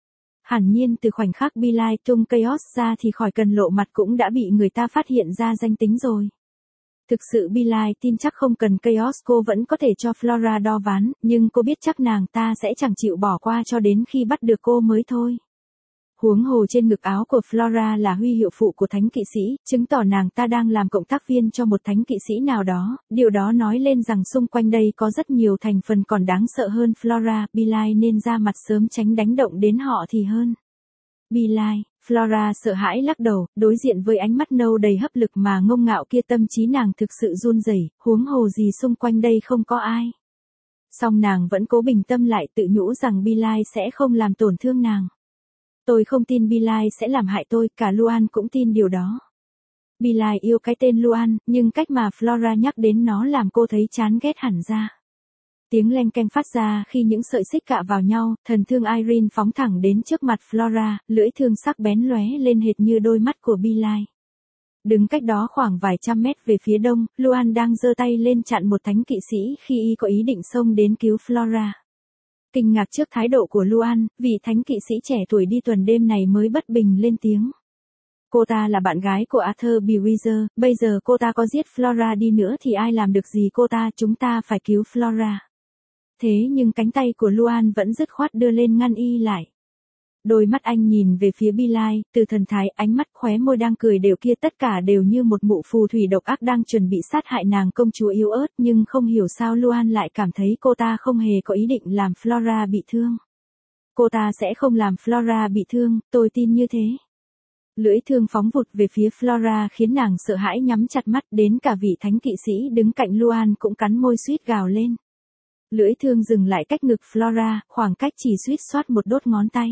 Hẳn nhiên từ khoảnh khắc Billie tung Chaos ra thì khỏi cần lộ mặt cũng đã bị người ta phát hiện ra danh tính rồi. Thực sự Billie tin chắc không cần Chaos cô vẫn có thể cho Flora đo ván, nhưng cô biết chắc nàng ta sẽ chẳng chịu bỏ qua cho đến khi bắt được cô mới thôi. Huống hồ trên ngực áo của Flora là huy hiệu phụ của thánh kỵ sĩ, chứng tỏ nàng ta đang làm cộng tác viên cho một thánh kỵ sĩ nào đó, điều đó nói lên rằng xung quanh đây có rất nhiều thành phần còn đáng sợ hơn Flora, Billie nên ra mặt sớm tránh đánh động đến họ thì hơn. Billie, Flora sợ hãi lắc đầu, đối diện với ánh mắt nâu đầy hấp lực mà ngông ngạo kia tâm trí nàng thực sự run rẩy, huống hồ gì xung quanh đây không có ai. Song nàng vẫn cố bình tâm lại, tự nhủ rằng Billie sẽ không làm tổn thương nàng. Tôi không tin Billie sẽ làm hại tôi, cả Luan cũng tin điều đó. Billie yêu cái tên Luan, nhưng cách mà Flora nhắc đến nó làm cô thấy chán ghét hẳn ra. Tiếng leng keng phát ra khi những sợi xích cạ vào nhau, thần thương Irene phóng thẳng đến trước mặt Flora, lưỡi thương sắc bén lóe lên hệt như đôi mắt của Billie. Đứng cách đó khoảng vài trăm mét về phía đông, Luan đang giơ tay lên chặn một thánh kỵ sĩ khi y có ý định xông đến cứu Flora. Kinh ngạc trước thái độ của Luan, vị thánh kỵ sĩ trẻ tuổi đi tuần đêm này mới bất bình lên tiếng. Cô ta là bạn gái của Arthur Bewitzer, bây giờ cô ta có giết Flora đi nữa thì ai làm được gì cô ta, chúng ta phải cứu Flora. Thế nhưng cánh tay của Luan vẫn dứt khoát đưa lên ngăn y lại. Đôi mắt anh nhìn về phía Bilal, từ thần thái, ánh mắt, khóe môi đang cười đều kia tất cả đều như một mụ phù thủy độc ác đang chuẩn bị sát hại nàng công chúa yếu ớt, nhưng không hiểu sao Luan lại cảm thấy cô ta không hề có ý định làm Flora bị thương. Cô ta sẽ không làm Flora bị thương, tôi tin như thế. Lưỡi thương phóng vụt về phía Flora khiến nàng sợ hãi nhắm chặt mắt, đến cả vị thánh kỵ sĩ đứng cạnh Luan cũng cắn môi suýt gào lên. Lưỡi thương dừng lại cách ngực Flora, khoảng cách chỉ suýt xoát một đốt ngón tay.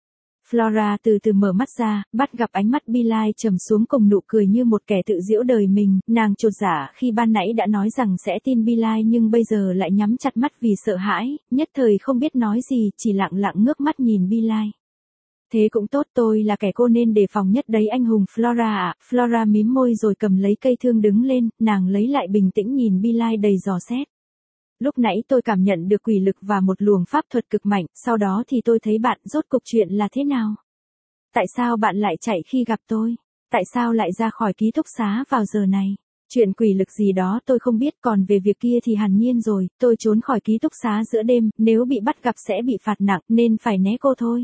Flora từ từ mở mắt ra, bắt gặp ánh mắt Bilal trầm xuống cùng nụ cười như một kẻ tự giễu đời mình, nàng chột dạ khi ban nãy đã nói rằng sẽ tin Bilal nhưng bây giờ lại nhắm chặt mắt vì sợ hãi, nhất thời không biết nói gì, chỉ lặng lặng ngước mắt nhìn Bilal. Thế cũng tốt, tôi là kẻ cô nên đề phòng nhất đấy anh hùng Flora ạ. Flora mím môi rồi cầm lấy cây thương đứng lên, nàng lấy lại bình tĩnh nhìn Bilal đầy dò xét. Lúc nãy tôi cảm nhận được quỷ lực và một luồng pháp thuật cực mạnh, sau đó thì tôi thấy bạn, rốt cục chuyện là thế nào? Tại sao bạn lại chạy khi gặp tôi? Tại sao lại ra khỏi ký túc xá vào giờ này? Chuyện quỷ lực gì đó tôi không biết, còn về việc kia thì hẳn nhiên rồi, tôi trốn khỏi ký túc xá giữa đêm, nếu bị bắt gặp sẽ bị phạt nặng nên phải né cô thôi.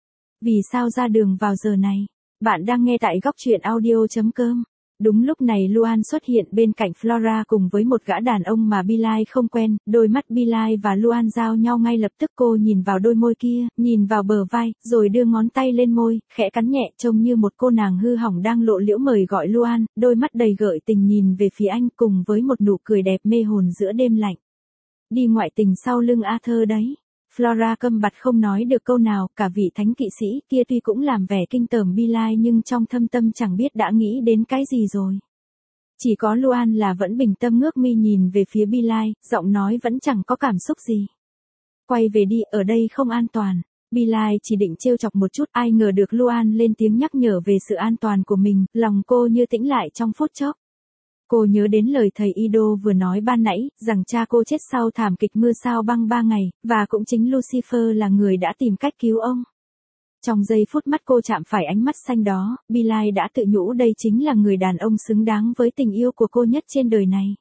Vì sao ra đường vào giờ này? Bạn đang nghe tại góc truyện audio chấm com. Đúng lúc này Luan xuất hiện bên cạnh Flora cùng với một gã đàn ông mà Bilal không quen, đôi mắt Bilal và Luan giao nhau ngay lập tức, cô nhìn vào đôi môi kia, nhìn vào bờ vai, rồi đưa ngón tay lên môi, khẽ cắn nhẹ trông như một cô nàng hư hỏng đang lộ liễu mời gọi Luan, đôi mắt đầy gợi tình nhìn về phía anh cùng với một nụ cười đẹp mê hồn giữa đêm lạnh. Đi ngoại tình sau lưng Arthur đấy. Flora câm bặt không nói được câu nào, cả vị thánh kỵ sĩ kia tuy cũng làm vẻ kinh tởm Bilal nhưng trong thâm tâm chẳng biết đã nghĩ đến cái gì rồi. Chỉ có Luan là vẫn bình tâm ngước mi nhìn về phía Bilal, giọng nói vẫn chẳng có cảm xúc gì. Quay về đi, ở đây không an toàn. Bilal chỉ định trêu chọc một chút, ai ngờ được Luan lên tiếng nhắc nhở về sự an toàn của mình, lòng cô như tĩnh lại trong phút chốc. Cô nhớ đến lời thầy Ido vừa nói ban nãy, rằng cha cô chết sau thảm kịch mưa sao băng ba ngày, và cũng chính Lucifer là người đã tìm cách cứu ông. Trong giây phút mắt cô chạm phải ánh mắt xanh đó, Bilal đã tự nhủ đây chính là người đàn ông xứng đáng với tình yêu của cô nhất trên đời này.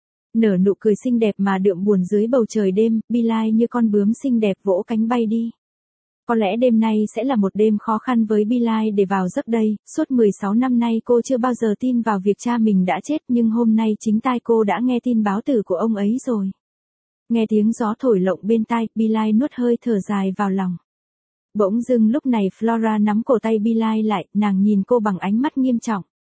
Nở nụ cười xinh đẹp mà đượm buồn dưới bầu trời đêm, Bilal như con bướm xinh đẹp vỗ cánh bay đi. Có lẽ đêm nay sẽ là một đêm khó khăn với Bilal để vào giấc đây, suốt mười sáu năm nay cô chưa bao giờ tin vào việc cha mình đã chết nhưng hôm nay chính tai cô đã nghe tin báo tử của ông ấy rồi. Nghe tiếng gió thổi lộng bên tai, Bilal nuốt hơi thở dài vào lòng. Bỗng dưng lúc này Flora nắm cổ tay Bilal lại, nàng nhìn cô bằng ánh mắt nghiêm trọng.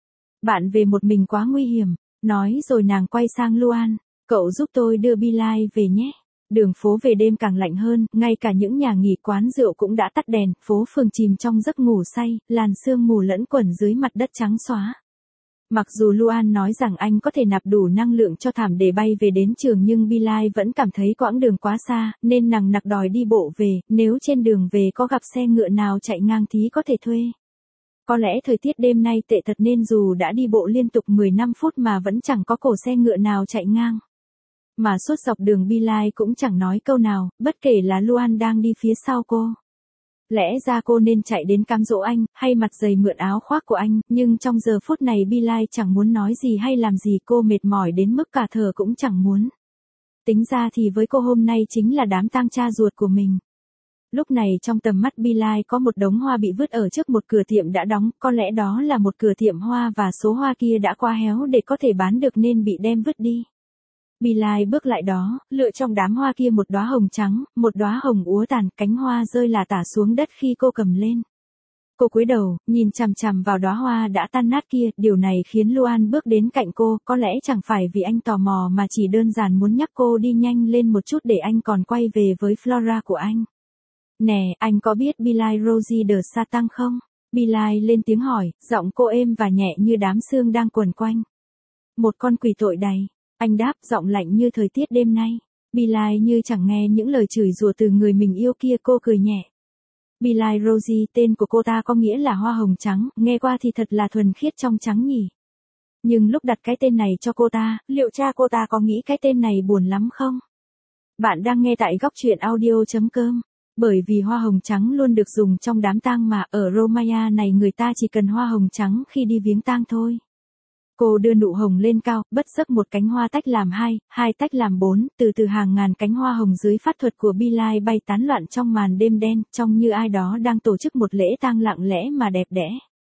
Bạn về một mình quá nguy hiểm, nói rồi nàng quay sang Luan, cậu giúp tôi đưa Bilal về nhé. Đường phố về đêm càng lạnh hơn, ngay cả những nhà nghỉ quán rượu cũng đã tắt đèn, phố phường chìm trong giấc ngủ say, làn sương mù lẫn quẩn dưới mặt đất trắng xóa. Mặc dù Luan nói rằng anh có thể nạp đủ năng lượng cho thảm để bay về đến trường nhưng Bilal vẫn cảm thấy quãng đường quá xa, nên nằng nặc đòi đi bộ về, nếu trên đường về có gặp xe ngựa nào chạy ngang thì có thể thuê. Có lẽ thời tiết đêm nay tệ thật nên dù đã đi bộ liên tục mười lăm phút mà vẫn chẳng có cổ xe ngựa nào chạy ngang. Mà suốt dọc đường Bilal cũng chẳng nói câu nào, bất kể là Luan đang đi phía sau cô. Lẽ ra cô nên chạy đến cám dỗ anh, hay mặt dày mượn áo khoác của anh, nhưng trong giờ phút này Bilal chẳng muốn nói gì hay làm gì, cô mệt mỏi đến mức cả thở cũng chẳng muốn. Tính ra thì với cô hôm nay chính là đám tang cha ruột của mình. Lúc này trong tầm mắt Bilal có một đống hoa bị vứt ở trước một cửa tiệm đã đóng, có lẽ đó là một cửa tiệm hoa và số hoa kia đã quá héo để có thể bán được nên bị đem vứt đi. Bilal bước lại đó, lựa trong đám hoa kia một đóa hồng trắng, một đóa hồng úa tàn, cánh hoa rơi lả tả xuống đất khi cô cầm lên. Cô cúi đầu, nhìn chằm chằm vào đóa hoa đã tan nát kia, điều này khiến Luan bước đến cạnh cô, có lẽ chẳng phải vì anh tò mò mà chỉ đơn giản muốn nhắc cô đi nhanh lên một chút để anh còn quay về với Flora của anh. Nè, anh có biết Bilal Rosie de Satan không? Bilal lên tiếng hỏi, giọng cô êm và nhẹ như đám sương đang quần quanh. Một con quỷ tội đầy. Anh đáp, giọng lạnh như thời tiết đêm nay. Bilal như chẳng nghe những lời chửi rủa từ người mình yêu kia, cô cười nhẹ. Bilal Rosie, tên của cô ta có nghĩa là hoa hồng trắng, nghe qua thì thật là thuần khiết trong trắng nhỉ. Nhưng lúc đặt cái tên này cho cô ta, liệu cha cô ta có nghĩ cái tên này buồn lắm không? Bạn đang nghe tại góc truyện audio chấm com. Bởi vì hoa hồng trắng luôn được dùng trong đám tang mà ở Romaya này người ta chỉ cần hoa hồng trắng khi đi viếng tang thôi. Cô đưa nụ hồng lên cao, bất giấc một cánh hoa tách làm hai, hai tách làm bốn, từ từ hàng ngàn cánh hoa hồng dưới pháp thuật của Bilal bay tán loạn trong màn đêm đen, trông như ai đó đang tổ chức một lễ tang lặng lẽ mà đẹp đẽ.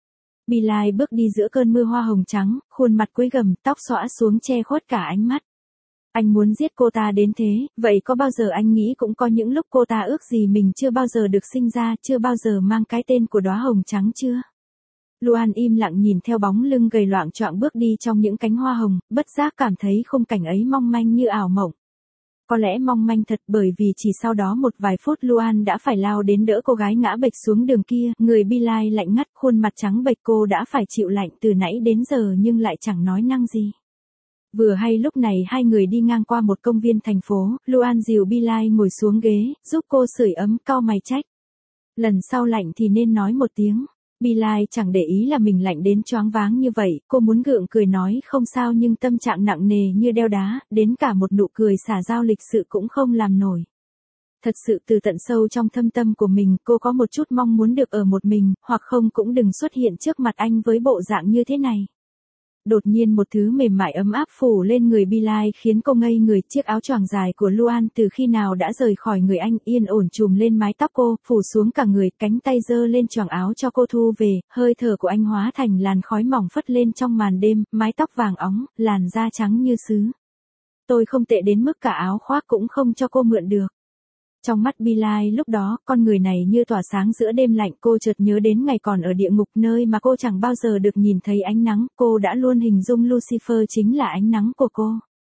Bilal bước đi giữa cơn mưa hoa hồng trắng, khuôn mặt cúi gằm, tóc xõa xuống che khuất cả ánh mắt. Anh muốn giết cô ta đến thế, vậy có bao giờ anh nghĩ cũng có những lúc cô ta ước gì mình chưa bao giờ được sinh ra, chưa bao giờ mang cái tên của đóa hồng trắng chưa? Luan im lặng nhìn theo bóng lưng gầy loạng choạng bước đi trong những cánh hoa hồng, bất giác cảm thấy khung cảnh ấy mong manh như ảo mộng. Có lẽ mong manh thật bởi vì chỉ sau đó một vài phút Luan đã phải lao đến đỡ cô gái ngã bệch xuống đường kia, người Bilal lạnh ngắt, khuôn mặt trắng bệch, cô đã phải chịu lạnh từ nãy đến giờ nhưng lại chẳng nói năng gì. Vừa hay lúc này hai người đi ngang qua một công viên thành phố, Luan dìu Bilal ngồi xuống ghế, giúp cô sưởi ấm, cau mày trách. Lần sau lạnh thì nên nói một tiếng. Bilal chẳng để ý là mình lạnh đến choáng váng như vậy, cô muốn gượng cười nói không sao nhưng tâm trạng nặng nề như đeo đá, đến cả một nụ cười xả giao lịch sự cũng không làm nổi. Thật sự từ tận sâu trong thâm tâm của mình, cô có một chút mong muốn được ở một mình, hoặc không cũng đừng xuất hiện trước mặt anh với bộ dạng như thế này. Đột nhiên một thứ mềm mại ấm áp phủ lên người Bilal khiến cô ngây người, chiếc áo choàng dài của Luan từ khi nào đã rời khỏi người anh, yên ổn trùm lên mái tóc cô, phủ xuống cả người, cánh tay giơ lên choàng áo cho cô thu về, hơi thở của anh hóa thành làn khói mỏng phất lên trong màn đêm, mái tóc vàng óng, làn da trắng như sứ. Tôi không tệ đến mức cả áo khoác cũng không cho cô mượn được. Trong mắt Bilal lúc đó, con người này như tỏa sáng giữa đêm lạnh, cô chợt nhớ đến ngày còn ở địa ngục nơi mà cô chẳng bao giờ được nhìn thấy ánh nắng, cô đã luôn hình dung Lucifer chính là ánh nắng của cô.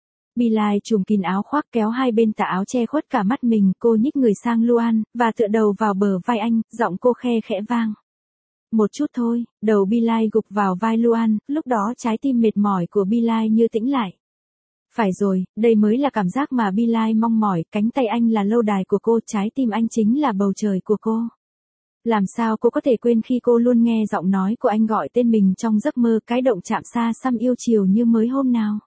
Bilal trùm kín áo khoác kéo hai bên tà áo che khuất cả mắt mình, cô nhích người sang Luan, và tựa đầu vào bờ vai anh, giọng cô khe khẽ vang. Một chút thôi, đầu Bilal gục vào vai Luan, lúc đó trái tim mệt mỏi của Bilal như tĩnh lại. Phải rồi, đây mới là cảm giác mà Bilal mong mỏi, cánh tay anh là lâu đài của cô, trái tim anh chính là bầu trời của cô. Làm sao cô có thể quên khi cô luôn nghe giọng nói của anh gọi tên mình trong giấc mơ, cái động chạm xa xăm yêu chiều như mới hôm nào.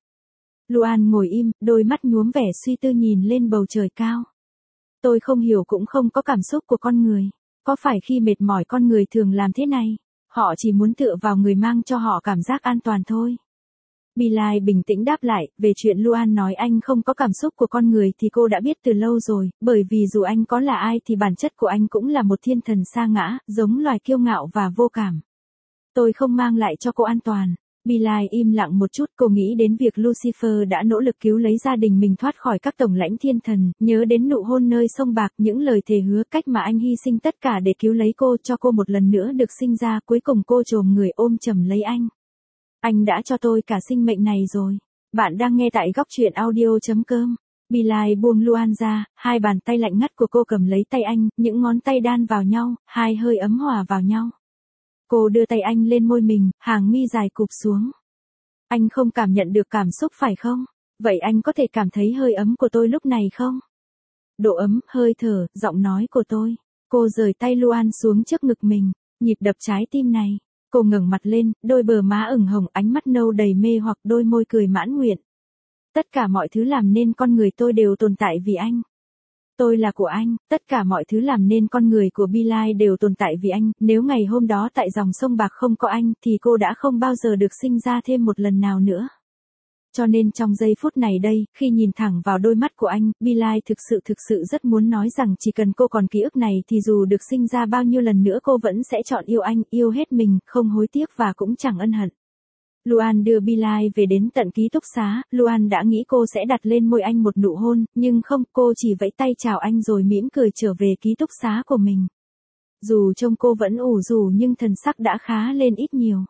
Luan ngồi im, đôi mắt nhuốm vẻ suy tư nhìn lên bầu trời cao. Tôi không hiểu cũng không có cảm xúc của con người. Có phải khi mệt mỏi con người thường làm thế này? Họ chỉ muốn tựa vào người mang cho họ cảm giác an toàn thôi. Bilal bình tĩnh đáp lại, về chuyện Luan nói anh không có cảm xúc của con người thì cô đã biết từ lâu rồi, bởi vì dù anh có là ai thì bản chất của anh cũng là một thiên thần sa ngã, giống loài kiêu ngạo và vô cảm. Tôi không mang lại cho cô an toàn. Bilal im lặng một chút, cô nghĩ đến việc Lucifer đã nỗ lực cứu lấy gia đình mình thoát khỏi các tổng lãnh thiên thần, nhớ đến nụ hôn nơi sông bạc, những lời thề hứa, cách mà anh hy sinh tất cả để cứu lấy cô, cho cô một lần nữa được sinh ra, cuối cùng cô chồm người ôm chầm lấy anh. Anh đã cho tôi cả sinh mệnh này rồi. Bạn đang nghe tại góc truyện audio chấm com. Bilal buông Luan ra, hai bàn tay lạnh ngắt của cô cầm lấy tay anh, những ngón tay đan vào nhau, hai hơi ấm hòa vào nhau. Cô đưa tay anh lên môi mình, hàng mi dài cụp xuống. Anh không cảm nhận được cảm xúc phải không? Vậy anh có thể cảm thấy hơi ấm của tôi lúc này không? Độ ấm, hơi thở, giọng nói của tôi. Cô rời tay Luan xuống trước ngực mình, nhịp đập trái tim này. Cô ngẩng mặt lên, đôi bờ má ửng hồng, ánh mắt nâu đầy mê hoặc, đôi môi cười mãn nguyện. Tất cả mọi thứ làm nên con người tôi đều tồn tại vì anh. Tôi là của anh, tất cả mọi thứ làm nên con người của Bilal đều tồn tại vì anh, nếu ngày hôm đó tại dòng sông bạc không có anh thì cô đã không bao giờ được sinh ra thêm một lần nào nữa. Cho nên trong giây phút này đây, khi nhìn thẳng vào đôi mắt của anh, Bilal thực sự thực sự rất muốn nói rằng chỉ cần cô còn ký ức này thì dù được sinh ra bao nhiêu lần nữa cô vẫn sẽ chọn yêu anh, yêu hết mình, không hối tiếc và cũng chẳng ân hận. Luan đưa Bilal về đến tận ký túc xá, Luan đã nghĩ cô sẽ đặt lên môi anh một nụ hôn, nhưng không, cô chỉ vẫy tay chào anh rồi mỉm cười trở về ký túc xá của mình. Dù trông cô vẫn ủ rũ nhưng thần sắc đã khá lên ít nhiều.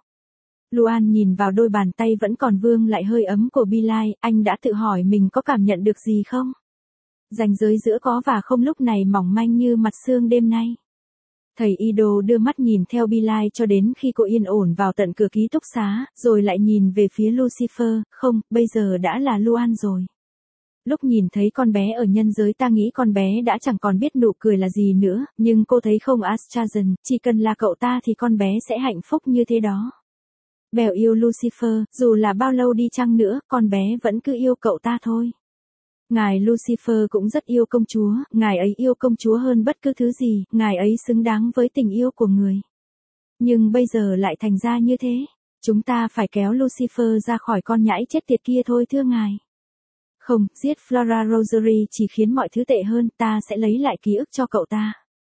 Luan nhìn vào đôi bàn tay vẫn còn vương lại hơi ấm của Bilal, anh đã tự hỏi mình có cảm nhận được gì không? Ranh giới giữa có và không lúc này mỏng manh như mặt sương đêm nay. Thầy Ido đưa mắt nhìn theo Bilal cho đến khi cô yên ổn vào tận cửa ký túc xá, rồi lại nhìn về phía Lucifer, không, bây giờ đã là Luan rồi. Lúc nhìn thấy con bé ở nhân giới ta nghĩ con bé đã chẳng còn biết nụ cười là gì nữa, nhưng cô thấy không Astrazen, chỉ cần là cậu ta thì con bé sẽ hạnh phúc như thế đó. Bèo yêu Lucifer, dù là bao lâu đi chăng nữa, con bé vẫn cứ yêu cậu ta thôi. Ngài Lucifer cũng rất yêu công chúa, ngài ấy yêu công chúa hơn bất cứ thứ gì, ngài ấy xứng đáng với tình yêu của người. Nhưng bây giờ lại thành ra như thế. Chúng ta phải kéo Lucifer ra khỏi con nhãi chết tiệt kia thôi thưa ngài. Không, giết Flora Rosary chỉ khiến mọi thứ tệ hơn, ta sẽ lấy lại ký ức cho cậu ta.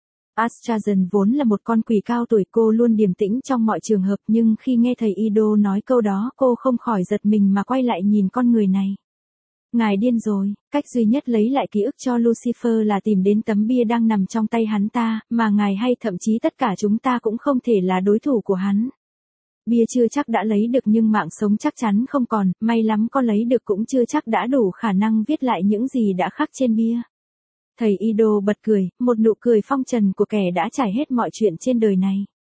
Astrazen vốn là một con quỷ cao tuổi, cô luôn điềm tĩnh trong mọi trường hợp, nhưng khi nghe thầy Ido nói câu đó cô không khỏi giật mình mà quay lại nhìn con người này. Ngài điên rồi, cách duy nhất lấy lại ký ức cho Lucifer là tìm đến tấm bia đang nằm trong tay hắn ta, mà ngài hay thậm chí tất cả chúng ta cũng không thể là đối thủ của hắn. Bia chưa chắc đã lấy được nhưng mạng sống chắc chắn không còn, may lắm có lấy được cũng chưa chắc đã đủ khả năng viết lại những gì đã khắc trên bia. Thầy Ido bật cười, một nụ cười phong trần của kẻ đã trải hết mọi chuyện trên đời này.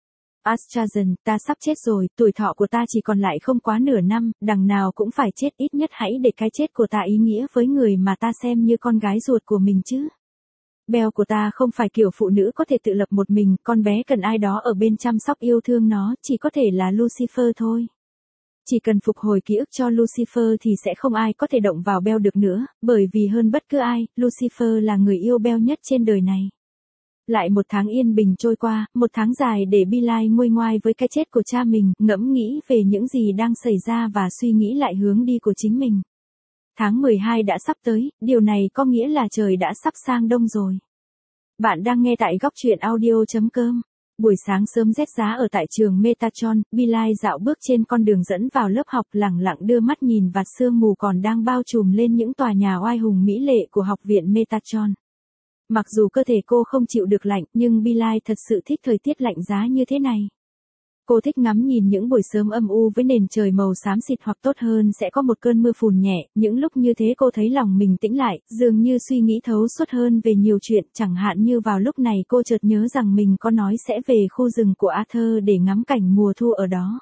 Astrazen, ta sắp chết rồi, tuổi thọ của ta chỉ còn lại không quá nửa năm, đằng nào cũng phải chết, ít nhất hãy để cái chết của ta ý nghĩa với người mà ta xem như con gái ruột của mình chứ. Belle của ta không phải kiểu phụ nữ có thể tự lập một mình, con bé cần ai đó ở bên chăm sóc yêu thương nó, chỉ có thể là Lucifer thôi. Chỉ cần phục hồi ký ức cho Lucifer thì sẽ không ai có thể động vào Belle được nữa, bởi vì hơn bất cứ ai, Lucifer là người yêu Belle nhất trên đời này. Lại một tháng yên bình trôi qua, một tháng dài để Billy nguôi ngoai với cái chết của cha mình, ngẫm nghĩ về những gì đang xảy ra và suy nghĩ lại hướng đi của chính mình. Tháng mười hai đã sắp tới, điều này có nghĩa là trời đã sắp sang đông rồi. Bạn đang nghe tại góc truyện audio chấm com. Buổi sáng sớm rét giá ở tại trường Metatron, Billy dạo bước trên con đường dẫn vào lớp học, lẳng lặng đưa mắt nhìn vạt sương mù còn đang bao trùm lên những tòa nhà oai hùng mỹ lệ của học viện Metatron. Mặc dù cơ thể cô không chịu được lạnh, nhưng Billy thật sự thích thời tiết lạnh giá như thế này. Cô thích ngắm nhìn những buổi sớm âm u với nền trời màu xám xịt, hoặc tốt hơn sẽ có một cơn mưa phùn nhẹ, những lúc như thế cô thấy lòng mình tĩnh lại, dường như suy nghĩ thấu suốt hơn về nhiều chuyện, chẳng hạn như vào lúc này cô chợt nhớ rằng mình có nói sẽ về khu rừng của Arthur để ngắm cảnh mùa thu ở đó.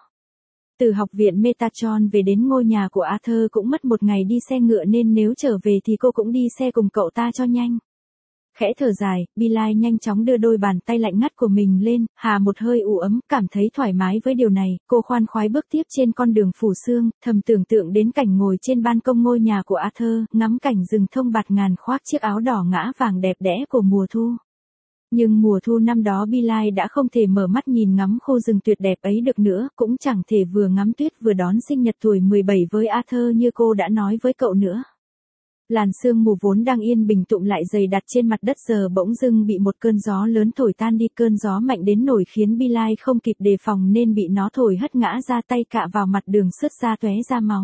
Từ học viện Metatron về đến ngôi nhà của Arthur cũng mất một ngày đi xe ngựa, nên nếu trở về thì cô cũng đi xe cùng cậu ta cho nhanh. Khẽ thở dài, Billy nhanh chóng đưa đôi bàn tay lạnh ngắt của mình lên, hà một hơi ủ ấm, cảm thấy thoải mái với điều này, cô khoan khoái bước tiếp trên con đường phủ sương, thầm tưởng tượng đến cảnh ngồi trên ban công ngôi nhà của Arthur, ngắm cảnh rừng thông bạt ngàn khoác chiếc áo đỏ ngã vàng đẹp đẽ của mùa thu. Nhưng mùa thu năm đó Billy đã không thể mở mắt nhìn ngắm khu rừng tuyệt đẹp ấy được nữa, cũng chẳng thể vừa ngắm tuyết vừa đón sinh nhật tuổi mười bảy với Arthur như cô đã nói với cậu nữa. Làn sương mù vốn đang yên bình tụm lại dày đặc trên mặt đất giờ bỗng dưng bị một cơn gió lớn thổi tan đi, cơn gió mạnh đến nỗi khiến Billy không kịp đề phòng nên bị nó thổi hất ngã ra, tay cạ vào mặt đường sứt ra tóe ra máu.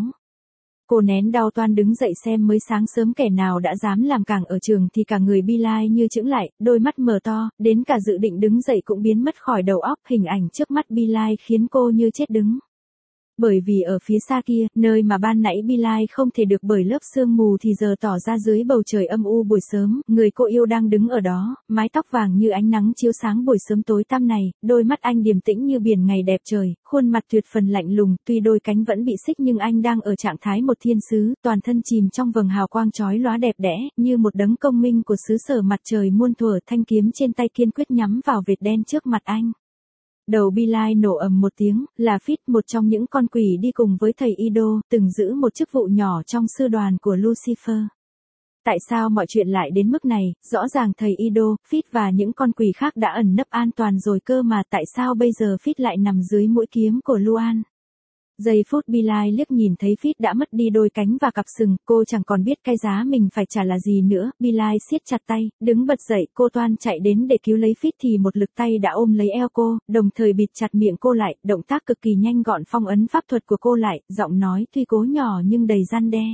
Cô nén đau toan đứng dậy xem mới sáng sớm kẻ nào đã dám làm cản ở trường thì cả người Billy như chững lại, đôi mắt mở to, đến cả dự định đứng dậy cũng biến mất khỏi đầu óc, hình ảnh trước mắt Billy khiến cô như chết đứng. Bởi vì ở phía xa kia, nơi mà ban nãy Billy không thể được bởi lớp sương mù thì giờ tỏ ra dưới bầu trời âm u buổi sớm, người cô yêu đang đứng ở đó, mái tóc vàng như ánh nắng chiếu sáng buổi sớm tối tăm này, đôi mắt anh điềm tĩnh như biển ngày đẹp trời, khuôn mặt tuyệt phần lạnh lùng, tuy đôi cánh vẫn bị xích nhưng anh đang ở trạng thái một thiên sứ, toàn thân chìm trong vầng hào quang chói lóa đẹp đẽ, như một đấng công minh của xứ sở mặt trời muôn thuở, thanh kiếm trên tay kiên quyết nhắm vào vệt đen trước mặt anh. Đầu Billy nổ ầm một tiếng, là Fitz, một trong những con quỷ đi cùng với thầy Ido, từng giữ một chức vụ nhỏ trong sư đoàn của Lucifer. Tại sao mọi chuyện lại đến mức này, rõ ràng thầy Ido, Fitz và những con quỷ khác đã ẩn nấp an toàn rồi cơ mà, tại sao bây giờ Fitz lại nằm dưới mũi kiếm của Luan? Giây phút Billy liếc nhìn thấy Fitz đã mất đi đôi cánh và cặp sừng, cô chẳng còn biết cái giá mình phải trả là gì nữa. Billy siết chặt tay, đứng bật dậy, cô toan chạy đến để cứu lấy Fitz thì một lực tay đã ôm lấy eo cô, đồng thời bịt chặt miệng cô lại, động tác cực kỳ nhanh gọn phong ấn pháp thuật của cô lại, giọng nói tuy cố nhỏ nhưng đầy gian đe.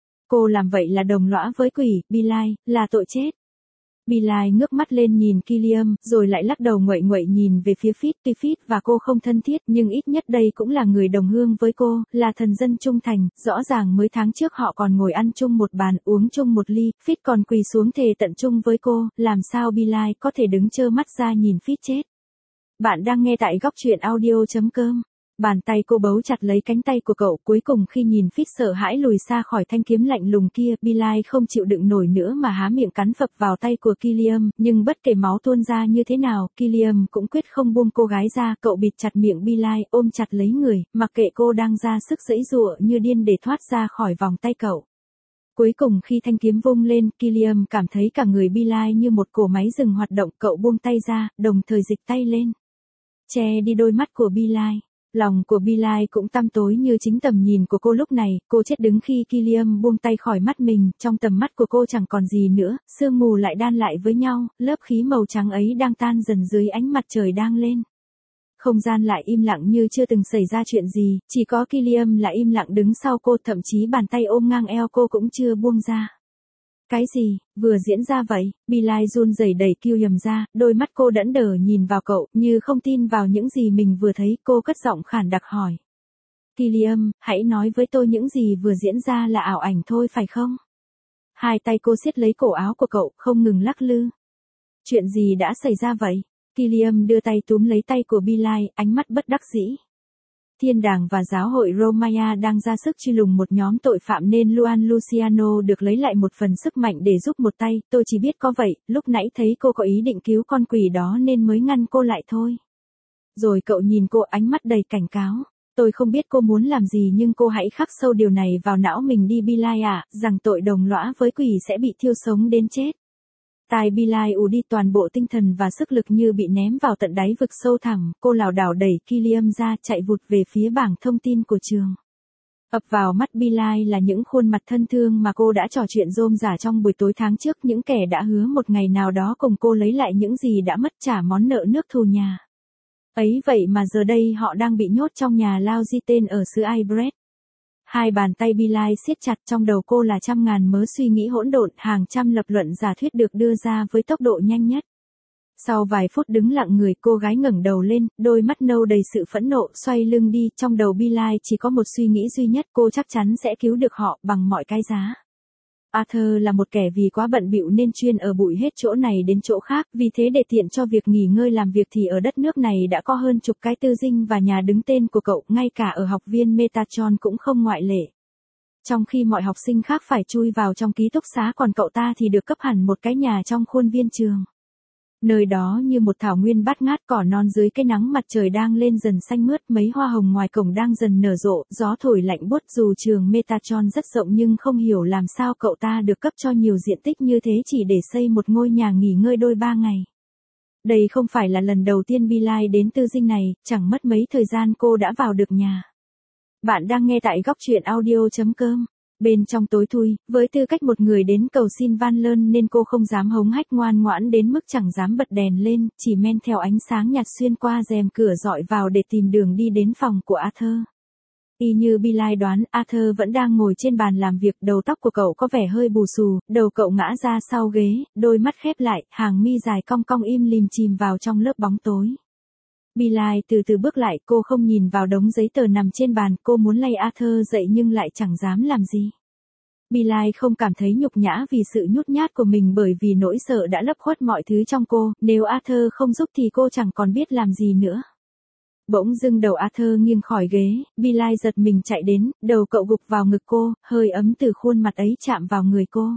Cô làm vậy là đồng lõa với quỷ, Billy, là tội chết. Billy ngước mắt lên nhìn Killiam, rồi lại lắc đầu nguậy nguậy nhìn về phía Fitz. Tuy Fitz và cô không thân thiết, nhưng ít nhất đây cũng là người đồng hương với cô, là thần dân trung thành, rõ ràng mới tháng trước họ còn ngồi ăn chung một bàn, uống chung một ly, Fitz còn quỳ xuống thề tận chung với cô, làm sao Billy có thể đứng trơ mắt ra nhìn Fitz chết. Bạn đang nghe tại góc truyện audio chấm com. Bàn tay cô bấu chặt lấy cánh tay của cậu, cuối cùng khi nhìn Fitz sợ hãi lùi xa khỏi thanh kiếm lạnh lùng kia, Billy không chịu đựng nổi nữa mà há miệng cắn phập vào tay của Killiam, nhưng bất kể máu tuôn ra như thế nào, Killiam cũng quyết không buông cô gái ra, cậu bịt chặt miệng Billy, ôm chặt lấy người, mặc kệ cô đang ra sức giãy giụa như điên để thoát ra khỏi vòng tay cậu. Cuối cùng khi thanh kiếm vung lên, Killiam cảm thấy cả người Bilal như một cỗ máy dừng hoạt động, cậu buông tay ra, đồng thời dịch tay lên. Che đi đôi mắt của Bilal. Lòng của Bilal cũng tăm tối như chính tầm nhìn của cô lúc này, cô chết đứng khi Killiam buông tay khỏi mắt mình, trong tầm mắt của cô chẳng còn gì nữa, sương mù lại đan lại với nhau, lớp khí màu trắng ấy đang tan dần dưới ánh mặt trời đang lên. Không gian lại im lặng như chưa từng xảy ra chuyện gì, chỉ có Killiam là im lặng đứng sau cô, thậm chí bàn tay ôm ngang eo cô cũng chưa buông ra. Cái gì, vừa diễn ra vậy? Bilal run rẩy đẩy Killiam ra, đôi mắt cô đẫm đờ nhìn vào cậu, như không tin vào những gì mình vừa thấy, cô cất giọng khản đặc hỏi. Killiam, hãy nói với tôi những gì vừa diễn ra là ảo ảnh thôi phải không? Hai tay cô siết lấy cổ áo của cậu, không ngừng lắc lư. Chuyện gì đã xảy ra vậy? Killiam đưa tay túm lấy tay của Bilal, ánh mắt bất đắc dĩ. Thiên đàng và giáo hội Romaya đang ra sức truy lùng một nhóm tội phạm nên Luan Luciano được lấy lại một phần sức mạnh để giúp một tay, tôi chỉ biết có vậy, lúc nãy thấy cô có ý định cứu con quỷ đó nên mới ngăn cô lại thôi. Rồi cậu nhìn cô, ánh mắt đầy cảnh cáo. Tôi không biết cô muốn làm gì nhưng cô hãy khắc sâu điều này vào não mình đi Bilal à, rằng tội đồng lõa với quỷ sẽ bị thiêu sống đến chết. Tai Bilal ù đi, toàn bộ tinh thần và sức lực như bị ném vào tận đáy vực sâu thẳm, cô lảo đảo đẩy Killiam ra, chạy vụt về phía bảng thông tin của trường. Ập vào mắt Bilal là những khuôn mặt thân thương mà cô đã trò chuyện rôm rả trong buổi tối tháng trước, những kẻ đã hứa một ngày nào đó cùng cô lấy lại những gì đã mất, trả món nợ nước thù nhà. Ấy vậy mà giờ đây họ đang bị nhốt trong nhà lao di tên ở xứ Ibret. Hai bàn tay Bilal siết chặt, trong đầu cô là trăm ngàn mớ suy nghĩ hỗn độn, hàng trăm lập luận giả thuyết được đưa ra với tốc độ nhanh nhất. Sau vài phút đứng lặng người, cô gái ngẩng đầu lên, đôi mắt nâu đầy sự phẫn nộ, xoay lưng đi, trong đầu Bilal chỉ có một suy nghĩ duy nhất, cô chắc chắn sẽ cứu được họ bằng mọi cái giá. Arthur là một kẻ vì quá bận bịu nên chuyên ở bụi hết chỗ này đến chỗ khác, vì thế để tiện cho việc nghỉ ngơi làm việc thì ở đất nước này đã có hơn chục cái tư dinh và nhà đứng tên của cậu, ngay cả ở học viên Metatron cũng không ngoại lệ. Trong khi mọi học sinh khác phải chui vào trong ký túc xá, còn cậu ta thì được cấp hẳn một cái nhà trong khuôn viên trường. Nơi đó như một thảo nguyên bát ngát, cỏ non dưới cái nắng mặt trời đang lên dần xanh mướt, mấy hoa hồng ngoài cổng đang dần nở rộ, gió thổi lạnh buốt. Dù trường Metatron rất rộng nhưng không hiểu làm sao cậu ta được cấp cho nhiều diện tích như thế chỉ để xây một ngôi nhà nghỉ ngơi đôi ba ngày. Đây không phải là lần đầu tiên Bilal đến tư dinh này, chẳng mất mấy thời gian cô đã vào được nhà. Bạn đang nghe tại góc truyện audio chấm com. Bên trong tối thui, với tư cách một người đến cầu xin van lơn nên cô không dám hống hách ngoan ngoãn đến mức chẳng dám bật đèn lên, chỉ men theo ánh sáng nhạt xuyên qua rèm cửa dọi vào để tìm đường đi đến phòng của Arthur. Y như Bilal đoán, Arthur vẫn đang ngồi trên bàn làm việc, đầu tóc của cậu có vẻ hơi bù xù, đầu cậu ngã ra sau ghế, đôi mắt khép lại, hàng mi dài cong cong im lìm chìm vào trong lớp bóng tối. Bilal từ từ bước lại, cô không nhìn vào đống giấy tờ nằm trên bàn, cô muốn lay Arthur dậy nhưng lại chẳng dám làm gì. Bilal không cảm thấy nhục nhã vì sự nhút nhát của mình bởi vì nỗi sợ đã lấp khuất mọi thứ trong cô, nếu Arthur không giúp thì cô chẳng còn biết làm gì nữa. Bỗng dưng đầu Arthur nghiêng khỏi ghế, Bilal giật mình chạy đến, đầu cậu gục vào ngực cô, hơi ấm từ khuôn mặt ấy chạm vào người cô.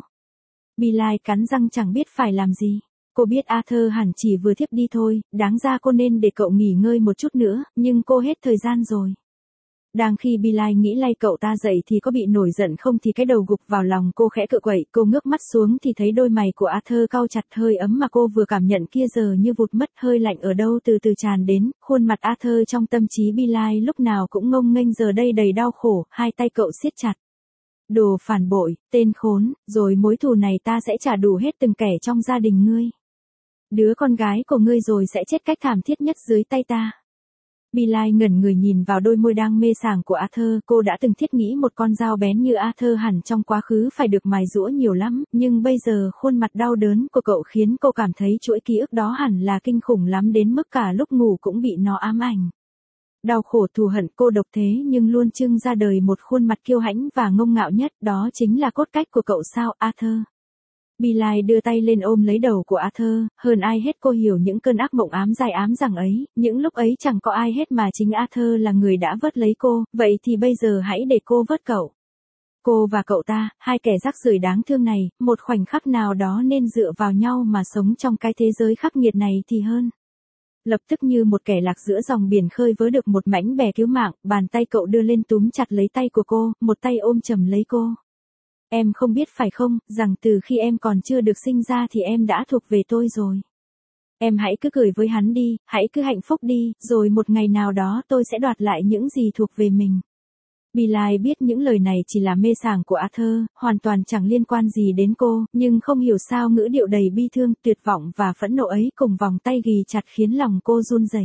Bilal cắn răng chẳng biết phải làm gì. Cô biết Arthur hẳn chỉ vừa thiếp đi thôi, đáng ra cô nên để cậu nghỉ ngơi một chút nữa, nhưng cô hết thời gian rồi. Đang khi Bilal nghĩ lay cậu ta dậy thì có bị nổi giận không thì cái đầu gục vào lòng cô khẽ cựa quậy, cô ngước mắt xuống thì thấy đôi mày của Arthur cau chặt, hơi ấm mà cô vừa cảm nhận kia giờ như vụt mất, hơi lạnh ở đâu từ từ tràn đến, khuôn mặt Arthur trong tâm trí Bilal lúc nào cũng ngông nghênh giờ đây đầy đau khổ, hai tay cậu siết chặt. Đồ phản bội, tên khốn, rồi mối thù này ta sẽ trả đủ hết từng kẻ trong gia đình ngươi. Đứa con gái của ngươi rồi sẽ chết cách thảm thiết nhất dưới tay ta. Bilal ngẩn người nhìn vào đôi môi đang mê sảng của Arthur, cô đã từng thiết nghĩ một con dao bén như Arthur hẳn trong quá khứ phải được mài giũa nhiều lắm, nhưng bây giờ khuôn mặt đau đớn của cậu khiến cô cảm thấy chuỗi ký ức đó hẳn là kinh khủng lắm đến mức cả lúc ngủ cũng bị nó ám ảnh. Đau khổ, thù hận, cô độc thế nhưng luôn trưng ra đời một khuôn mặt kiêu hãnh và ngông ngạo nhất, đó chính là cốt cách của cậu sao, Arthur. Bilal đưa tay lên ôm lấy đầu của Arthur, hơn ai hết cô hiểu những cơn ác mộng ám dài ám rằng ấy, những lúc ấy chẳng có ai hết mà chính Arthur là người đã vớt lấy cô, vậy thì bây giờ hãy để cô vớt cậu. Cô và cậu ta, hai kẻ rác rưởi đáng thương này, một khoảnh khắc nào đó nên dựa vào nhau mà sống trong cái thế giới khắc nghiệt này thì hơn. Lập tức như một kẻ lạc giữa dòng biển khơi vớ được một mảnh bè cứu mạng, bàn tay cậu đưa lên túm chặt lấy tay của cô, một tay ôm chầm lấy cô. Em không biết phải không, rằng từ khi em còn chưa được sinh ra thì em đã thuộc về tôi rồi. Em hãy cứ cười với hắn đi, hãy cứ hạnh phúc đi, rồi một ngày nào đó tôi sẽ đoạt lại những gì thuộc về mình. Billie biết những lời này chỉ là mê sảng của Arthur, hoàn toàn chẳng liên quan gì đến cô, nhưng không hiểu sao ngữ điệu đầy bi thương, tuyệt vọng và phẫn nộ ấy cùng vòng tay ghì chặt khiến lòng cô run rẩy.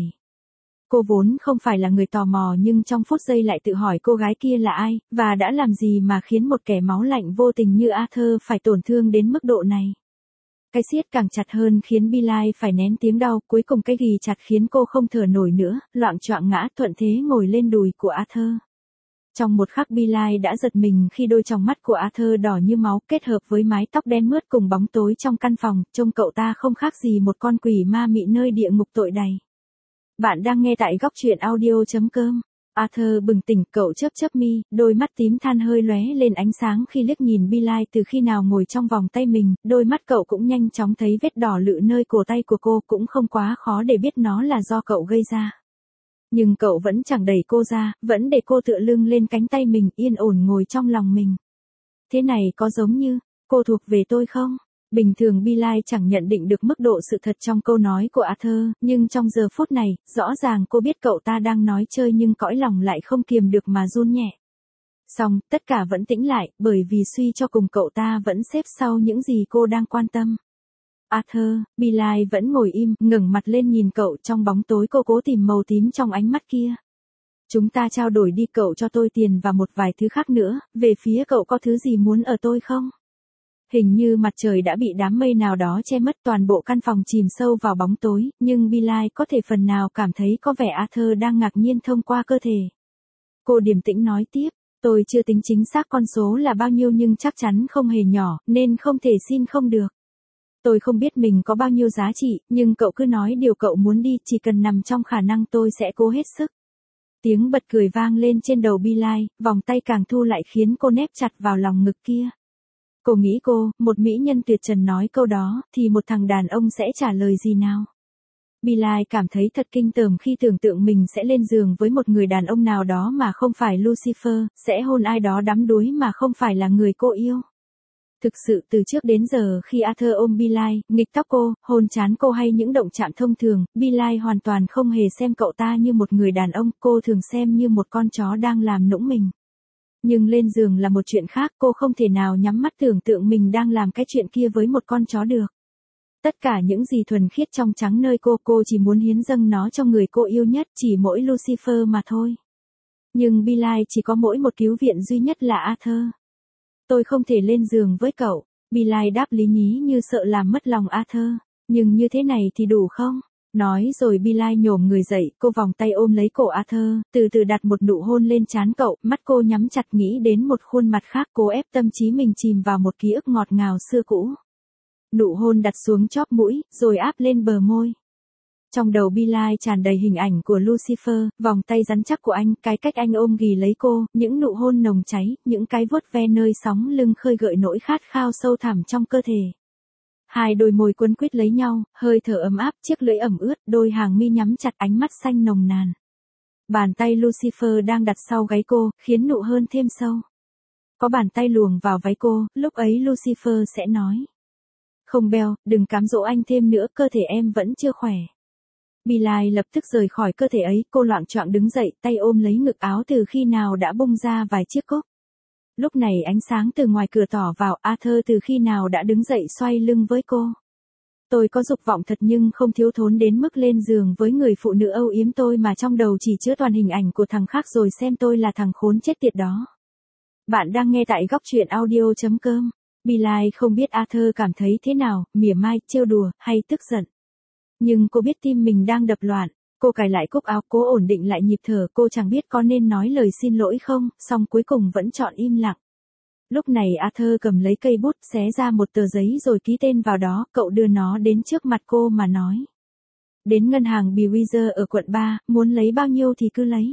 Cô vốn không phải là người tò mò nhưng trong phút giây lại tự hỏi cô gái kia là ai, và đã làm gì mà khiến một kẻ máu lạnh vô tình như Arthur phải tổn thương đến mức độ này. Cái siết càng chặt hơn khiến Billie phải nén tiếng đau, cuối cùng cái ghì chặt khiến cô không thở nổi nữa, loạng choạng ngã thuận thế ngồi lên đùi của Arthur. Trong một khắc Billie đã giật mình khi đôi tròng mắt của Arthur đỏ như máu kết hợp với mái tóc đen mướt cùng bóng tối trong căn phòng, trông cậu ta không khác gì một con quỷ ma mị nơi địa ngục tội đầy. Bạn đang nghe tại góc truyện audio chấm com. Arthur bừng tỉnh, cậu chớp chớp mi, đôi mắt tím than hơi lóe lên ánh sáng khi liếc nhìn Billie từ khi nào ngồi trong vòng tay mình, đôi mắt cậu cũng nhanh chóng thấy vết đỏ lự nơi cổ tay của cô, cũng không quá khó để biết nó là do cậu gây ra. Nhưng cậu vẫn chẳng đẩy cô ra, vẫn để cô tựa lưng lên cánh tay mình, yên ổn ngồi trong lòng mình. Thế này có giống như, cô thuộc về tôi không? Bình thường Billie chẳng nhận định được mức độ sự thật trong câu nói của Arthur, nhưng trong giờ phút này, rõ ràng cô biết cậu ta đang nói chơi nhưng cõi lòng lại không kiềm được mà run nhẹ. Xong, tất cả vẫn tĩnh lại, bởi vì suy cho cùng cậu ta vẫn xếp sau những gì cô đang quan tâm. Arthur, Billie vẫn ngồi im, ngẩng mặt lên nhìn cậu, trong bóng tối cô cố tìm màu tím trong ánh mắt kia. Chúng ta trao đổi đi, cậu cho tôi tiền và một vài thứ khác nữa, về phía cậu có thứ gì muốn ở tôi không? Hình như mặt trời đã bị đám mây nào đó che mất, toàn bộ căn phòng chìm sâu vào bóng tối, nhưng Billie có thể phần nào cảm thấy có vẻ Arthur đang ngạc nhiên thông qua cơ thể. Cô điềm tĩnh nói tiếp, tôi chưa tính chính xác con số là bao nhiêu nhưng chắc chắn không hề nhỏ, nên không thể xin không được. Tôi không biết mình có bao nhiêu giá trị, nhưng cậu cứ nói điều cậu muốn đi, chỉ cần nằm trong khả năng tôi sẽ cố hết sức. Tiếng bật cười vang lên trên đầu Billie, vòng tay càng thu lại khiến cô nép chặt vào lòng ngực kia. Cô nghĩ cô, một mỹ nhân tuyệt trần nói câu đó, thì một thằng đàn ông sẽ trả lời gì nào? Billie cảm thấy thật kinh tởm khi tưởng tượng mình sẽ lên giường với một người đàn ông nào đó mà không phải Lucifer, sẽ hôn ai đó đắm đuối mà không phải là người cô yêu. Thực sự từ trước đến giờ khi Arthur ôm Billie, nghịch tóc cô, hôn trán cô hay những động chạm thông thường, Billie hoàn toàn không hề xem cậu ta như một người đàn ông, cô thường xem như một con chó đang làm nũng mình. Nhưng lên giường là một chuyện khác, cô không thể nào nhắm mắt tưởng tượng mình đang làm cái chuyện kia với một con chó được. Tất cả những gì thuần khiết trong trắng nơi cô, cô chỉ muốn hiến dâng nó cho người cô yêu nhất, chỉ mỗi Lucifer mà thôi. Nhưng Billie chỉ có mỗi một cứu viện duy nhất là Arthur. Tôi không thể lên giường với cậu, Billie đáp lý nhí như sợ làm mất lòng Arthur, nhưng như thế này thì đủ không? Nói rồi Billie nhổm người dậy, cô vòng tay ôm lấy cổ Arthur, từ từ đặt một nụ hôn lên trán cậu, mắt cô nhắm chặt nghĩ đến một khuôn mặt khác, cố ép tâm trí mình chìm vào một ký ức ngọt ngào xưa cũ. Nụ hôn đặt xuống chóp mũi, rồi áp lên bờ môi. Trong đầu Billie tràn đầy hình ảnh của Lucifer, vòng tay rắn chắc của anh, cái cách anh ôm ghì lấy cô, những nụ hôn nồng cháy, những cái vuốt ve nơi sóng lưng khơi gợi nỗi khát khao sâu thẳm trong cơ thể. Hai đôi môi quấn quýt lấy nhau, hơi thở ấm áp, chiếc lưỡi ẩm ướt, đôi hàng mi nhắm chặt, ánh mắt xanh nồng nàn. Bàn tay Lucifer đang đặt sau gáy cô, khiến nụ hôn thêm sâu. Có bàn tay luồn vào váy cô, lúc ấy Lucifer sẽ nói. Không Bell, đừng cám dỗ anh thêm nữa, cơ thể em vẫn chưa khỏe. Billie lập tức rời khỏi cơ thể ấy, cô loạng choạng đứng dậy, tay ôm lấy ngực áo từ khi nào đã bung ra vài chiếc cúc. Lúc này ánh sáng từ ngoài cửa tỏ vào, Arthur từ khi nào đã đứng dậy xoay lưng với cô. Tôi có dục vọng thật nhưng không thiếu thốn đến mức lên giường với người phụ nữ âu yếm tôi mà trong đầu chỉ chứa toàn hình ảnh của thằng khác rồi xem tôi là thằng khốn chết tiệt đó. Bạn đang nghe tại góc truyện audio chấm com. Billie không biết Arthur cảm thấy thế nào, mỉa mai, trêu đùa, hay tức giận. Nhưng cô biết tim mình đang đập loạn, cô cài lại cúc áo, cố ổn định lại nhịp thở, cô chẳng biết có nên nói lời xin lỗi không, song cuối cùng vẫn chọn im lặng. Lúc này Arthur cầm lấy cây bút, xé ra một tờ giấy rồi ký tên vào đó, cậu đưa nó đến trước mặt cô mà nói. Đến ngân hàng Bewitzer ở quận ba, muốn lấy bao nhiêu thì cứ lấy.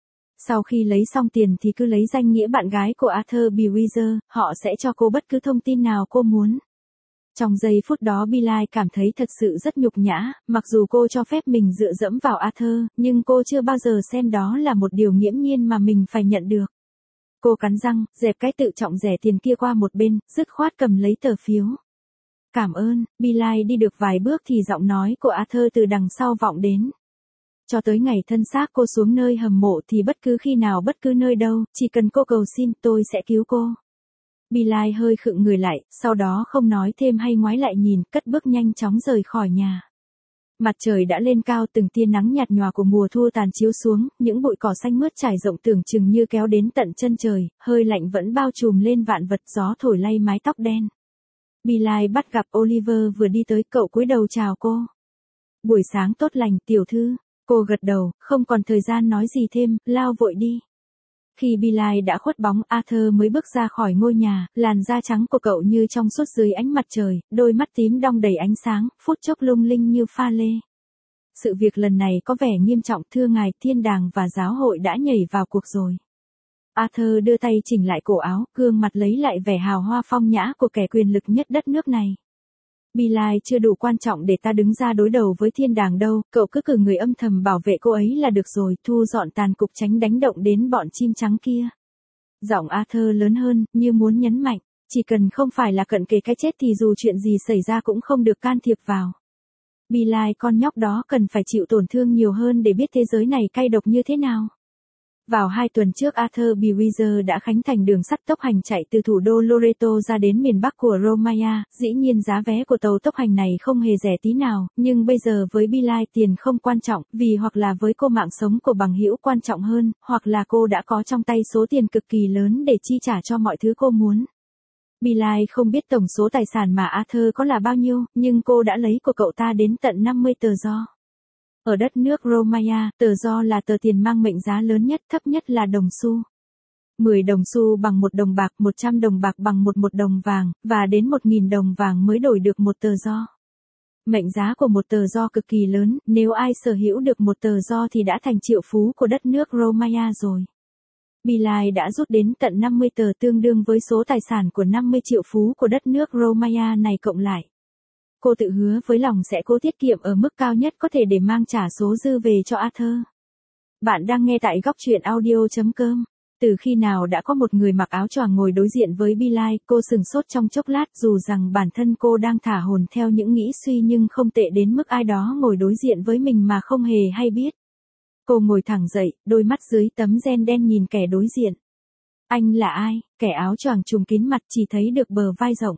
Sau khi lấy xong tiền thì cứ lấy danh nghĩa bạn gái của Arthur Bewitzer, họ sẽ cho cô bất cứ thông tin nào cô muốn. Trong giây phút đó Billie cảm thấy thật sự rất nhục nhã, mặc dù cô cho phép mình dựa dẫm vào Arthur, nhưng cô chưa bao giờ xem đó là một điều nghiễm nhiên mà mình phải nhận được. Cô cắn răng, dẹp cái tự trọng rẻ tiền kia qua một bên, dứt khoát cầm lấy tờ phiếu. Cảm ơn, Billie đi được vài bước thì giọng nói của Arthur từ đằng sau vọng đến. Cho tới ngày thân xác cô xuống nơi hầm mộ thì bất cứ khi nào bất cứ nơi đâu, chỉ cần cô cầu xin tôi sẽ cứu cô. Billie hơi khựng người lại, sau đó không nói thêm hay ngoái lại nhìn, cất bước nhanh chóng rời khỏi nhà. Mặt trời đã lên cao, từng tia nắng nhạt nhòa của mùa thu tàn chiếu xuống, những bụi cỏ xanh mướt trải rộng tưởng chừng như kéo đến tận chân trời, hơi lạnh vẫn bao trùm lên vạn vật, gió thổi lay mái tóc đen. Billie bắt gặp Oliver vừa đi tới, cậu cúi đầu chào cô. Buổi sáng tốt lành, tiểu thư. Cô gật đầu, không còn thời gian nói gì thêm, lao vội đi. Khi Billie đã khuất bóng, Arthur mới bước ra khỏi ngôi nhà, làn da trắng của cậu như trong suốt dưới ánh mặt trời, đôi mắt tím đong đầy ánh sáng, phút chốc lung linh như pha lê. Sự việc lần này có vẻ nghiêm trọng, thưa ngài, thiên đàng và giáo hội đã nhảy vào cuộc rồi. Arthur đưa tay chỉnh lại cổ áo, gương mặt lấy lại vẻ hào hoa phong nhã của kẻ quyền lực nhất đất nước này. Billie chưa đủ quan trọng để ta đứng ra đối đầu với thiên đàng đâu, cậu cứ cử người âm thầm bảo vệ cô ấy là được rồi, thu dọn tàn cục tránh đánh động đến bọn chim trắng kia. Giọng Arthur lớn hơn, như muốn nhấn mạnh, chỉ cần không phải là cận kề cái chết thì dù chuyện gì xảy ra cũng không được can thiệp vào. Billie con nhóc đó cần phải chịu tổn thương nhiều hơn để biết thế giới này cay độc như thế nào. Vào hai tuần trước Arthur Brewer đã khánh thành đường sắt tốc hành chạy từ thủ đô Loreto ra đến miền Bắc của Romania, dĩ nhiên giá vé của tàu tốc hành này không hề rẻ tí nào, nhưng bây giờ với Billie tiền không quan trọng, vì hoặc là với cô mạng sống của bằng hữu quan trọng hơn, hoặc là cô đã có trong tay số tiền cực kỳ lớn để chi trả cho mọi thứ cô muốn. Billie không biết tổng số tài sản mà Arthur có là bao nhiêu, nhưng cô đã lấy của cậu ta đến tận năm mươi tờ do. Ở đất nước Romania, tờ do là tờ tiền mang mệnh giá lớn nhất, thấp nhất là đồng xu. mười đồng xu bằng một đồng bạc, một trăm đồng bạc bằng một một đồng vàng, và đến một nghìn đồng vàng mới đổi được một tờ do. Mệnh giá của một tờ do cực kỳ lớn, nếu ai sở hữu được một tờ do thì đã thành triệu phú của đất nước Romania rồi. Billie đã rút đến tận năm mươi tờ tương đương với số tài sản của năm mươi triệu phú của đất nước Romania này cộng lại. Cô tự hứa với lòng sẽ cố tiết kiệm ở mức cao nhất có thể để mang trả số dư về cho Arthur. Bạn đang nghe tại góc truyện audio chấm com. Từ khi nào đã có một người mặc áo choàng ngồi đối diện với Billie, cô sừng sốt trong chốc lát, dù rằng bản thân cô đang thả hồn theo những nghĩ suy nhưng không tệ đến mức ai đó ngồi đối diện với mình mà không hề hay biết. Cô ngồi thẳng dậy, đôi mắt dưới tấm ren đen nhìn kẻ đối diện. Anh là ai? Kẻ áo choàng trùm kín mặt chỉ thấy được bờ vai rộng.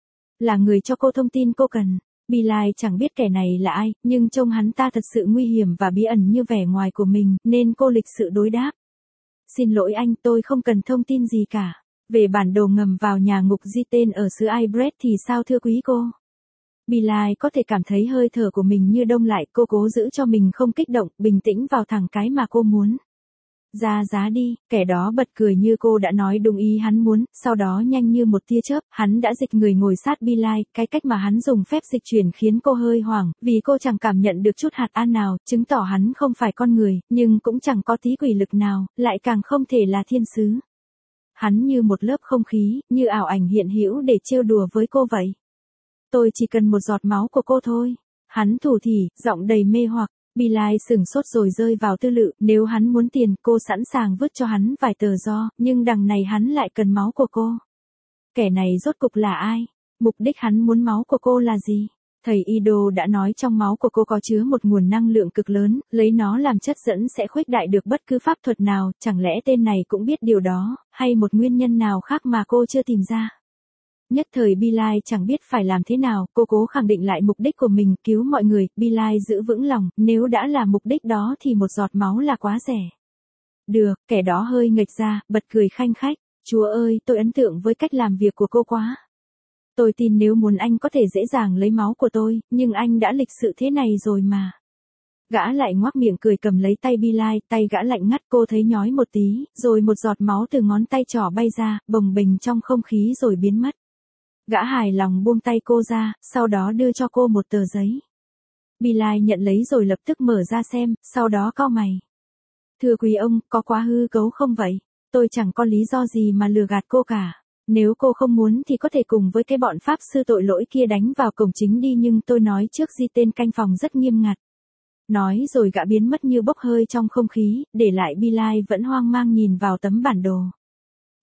Là người cho cô thông tin cô cần. Billie chẳng biết kẻ này là ai, nhưng trông hắn ta thật sự nguy hiểm và bí ẩn như vẻ ngoài của mình, nên cô lịch sự đối đáp. Xin lỗi anh, tôi không cần thông tin gì cả. Về bản đồ ngầm vào nhà ngục Gieten ở xứ Ibret thì sao thưa quý cô? Billie có thể cảm thấy hơi thở của mình như đông lại, cô cố giữ cho mình không kích động, bình tĩnh vào thẳng cái mà cô muốn. Ra giá đi, kẻ đó bật cười như cô đã nói đúng ý hắn muốn, sau đó nhanh như một tia chớp, hắn đã dịch người ngồi sát Billie, cái cách mà hắn dùng phép dịch chuyển khiến cô hơi hoảng, vì cô chẳng cảm nhận được chút hạt an nào, chứng tỏ hắn không phải con người, nhưng cũng chẳng có tí quỷ lực nào, lại càng không thể là thiên sứ. Hắn như một lớp không khí, như ảo ảnh hiện hữu để trêu đùa với cô vậy. Tôi chỉ cần một giọt máu của cô thôi. Hắn thủ thỉ, giọng đầy mê hoặc. Billie sửng sốt rồi rơi vào tư lự, nếu hắn muốn tiền, cô sẵn sàng vứt cho hắn vài tờ do, nhưng đằng này hắn lại cần máu của cô. Kẻ này rốt cục là ai? Mục đích hắn muốn máu của cô là gì? Thầy Ido đã nói trong máu của cô có chứa một nguồn năng lượng cực lớn, lấy nó làm chất dẫn sẽ khuếch đại được bất cứ pháp thuật nào, chẳng lẽ tên này cũng biết điều đó, hay một nguyên nhân nào khác mà cô chưa tìm ra? Nhất thời Billie chẳng biết phải làm thế nào, cô cố khẳng định lại mục đích của mình, cứu mọi người, Billie giữ vững lòng, nếu đã là mục đích đó thì một giọt máu là quá rẻ. Được, kẻ đó hơi nghệch ra, bật cười khanh khách, Chúa ơi, tôi ấn tượng với cách làm việc của cô quá. Tôi tin nếu muốn anh có thể dễ dàng lấy máu của tôi, nhưng anh đã lịch sự thế này rồi mà. Gã lại ngoác miệng cười cầm lấy tay Billie, tay gã lạnh ngắt, cô thấy nhói một tí, rồi một giọt máu từ ngón tay trỏ bay ra, bồng bềnh trong không khí rồi biến mất. Gã hài lòng buông tay cô ra, sau đó đưa cho cô một tờ giấy. Billie nhận lấy rồi lập tức mở ra xem, sau đó cau mày. Thưa quý ông, có quá hư cấu không vậy? Tôi chẳng có lý do gì mà lừa gạt cô cả. Nếu cô không muốn thì có thể cùng với cái bọn pháp sư tội lỗi kia đánh vào cổng chính đi, nhưng tôi nói trước di tên canh phòng rất nghiêm ngặt. Nói rồi gã biến mất như bốc hơi trong không khí, để lại Billie vẫn hoang mang nhìn vào tấm bản đồ.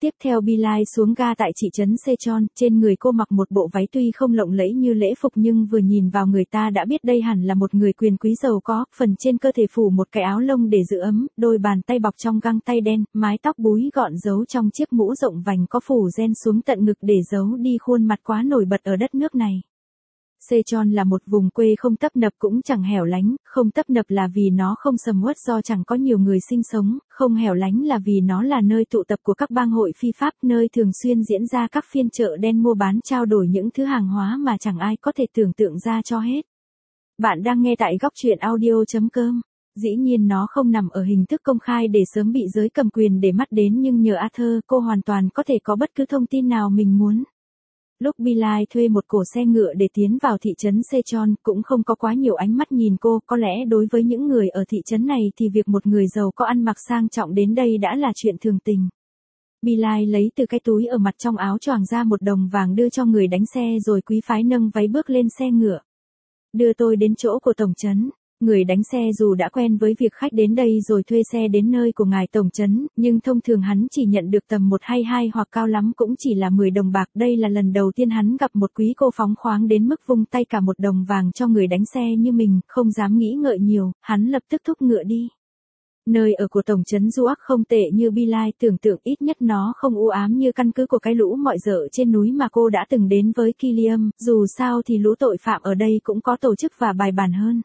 Tiếp theo Bilal xuống ga tại thị trấn Sechon, trên người cô mặc một bộ váy tuy không lộng lẫy như lễ phục nhưng vừa nhìn vào người ta đã biết đây hẳn là một người quyền quý giàu có, phần trên cơ thể phủ một cái áo lông để giữ ấm, đôi bàn tay bọc trong găng tay đen, mái tóc búi gọn giấu trong chiếc mũ rộng vành có phủ ren xuống tận ngực để giấu đi khuôn mặt quá nổi bật ở đất nước này. Sechon là một vùng quê không tấp nập cũng chẳng hẻo lánh, không tấp nập là vì nó không sầm uất do chẳng có nhiều người sinh sống, không hẻo lánh là vì nó là nơi tụ tập của các bang hội phi pháp, nơi thường xuyên diễn ra các phiên chợ đen mua bán trao đổi những thứ hàng hóa mà chẳng ai có thể tưởng tượng ra cho hết. Bạn đang nghe tại góc truyện audio.com. Dĩ nhiên nó không nằm ở hình thức công khai để sớm bị giới cầm quyền để mắt đến nhưng nhờ Arthur cô hoàn toàn có thể có bất cứ thông tin nào mình muốn. Lúc Bilal thuê một cổ xe ngựa để tiến vào thị trấn Sechon, cũng không có quá nhiều ánh mắt nhìn cô, có lẽ đối với những người ở thị trấn này thì việc một người giàu có ăn mặc sang trọng đến đây đã là chuyện thường tình. Bilal lấy từ cái túi ở mặt trong áo choàng ra một đồng vàng đưa cho người đánh xe rồi quý phái nâng váy bước lên xe ngựa. Đưa tôi đến chỗ của tổng trấn. Người đánh xe dù đã quen với việc khách đến đây rồi thuê xe đến nơi của ngài tổng trấn, nhưng thông thường hắn chỉ nhận được tầm một hay hai hoặc cao lắm cũng chỉ là mười đồng bạc. Đây là lần đầu tiên hắn gặp một quý cô phóng khoáng đến mức vung tay cả một đồng vàng cho người đánh xe như mình, không dám nghĩ ngợi nhiều, hắn lập tức thúc ngựa đi. Nơi ở của tổng trấn Ruach không tệ như Bilal tưởng tượng, ít nhất nó không u ám như căn cứ của cái lũ mọi dợ trên núi mà cô đã từng đến với Kilium, dù sao thì lũ tội phạm ở đây cũng có tổ chức và bài bản hơn.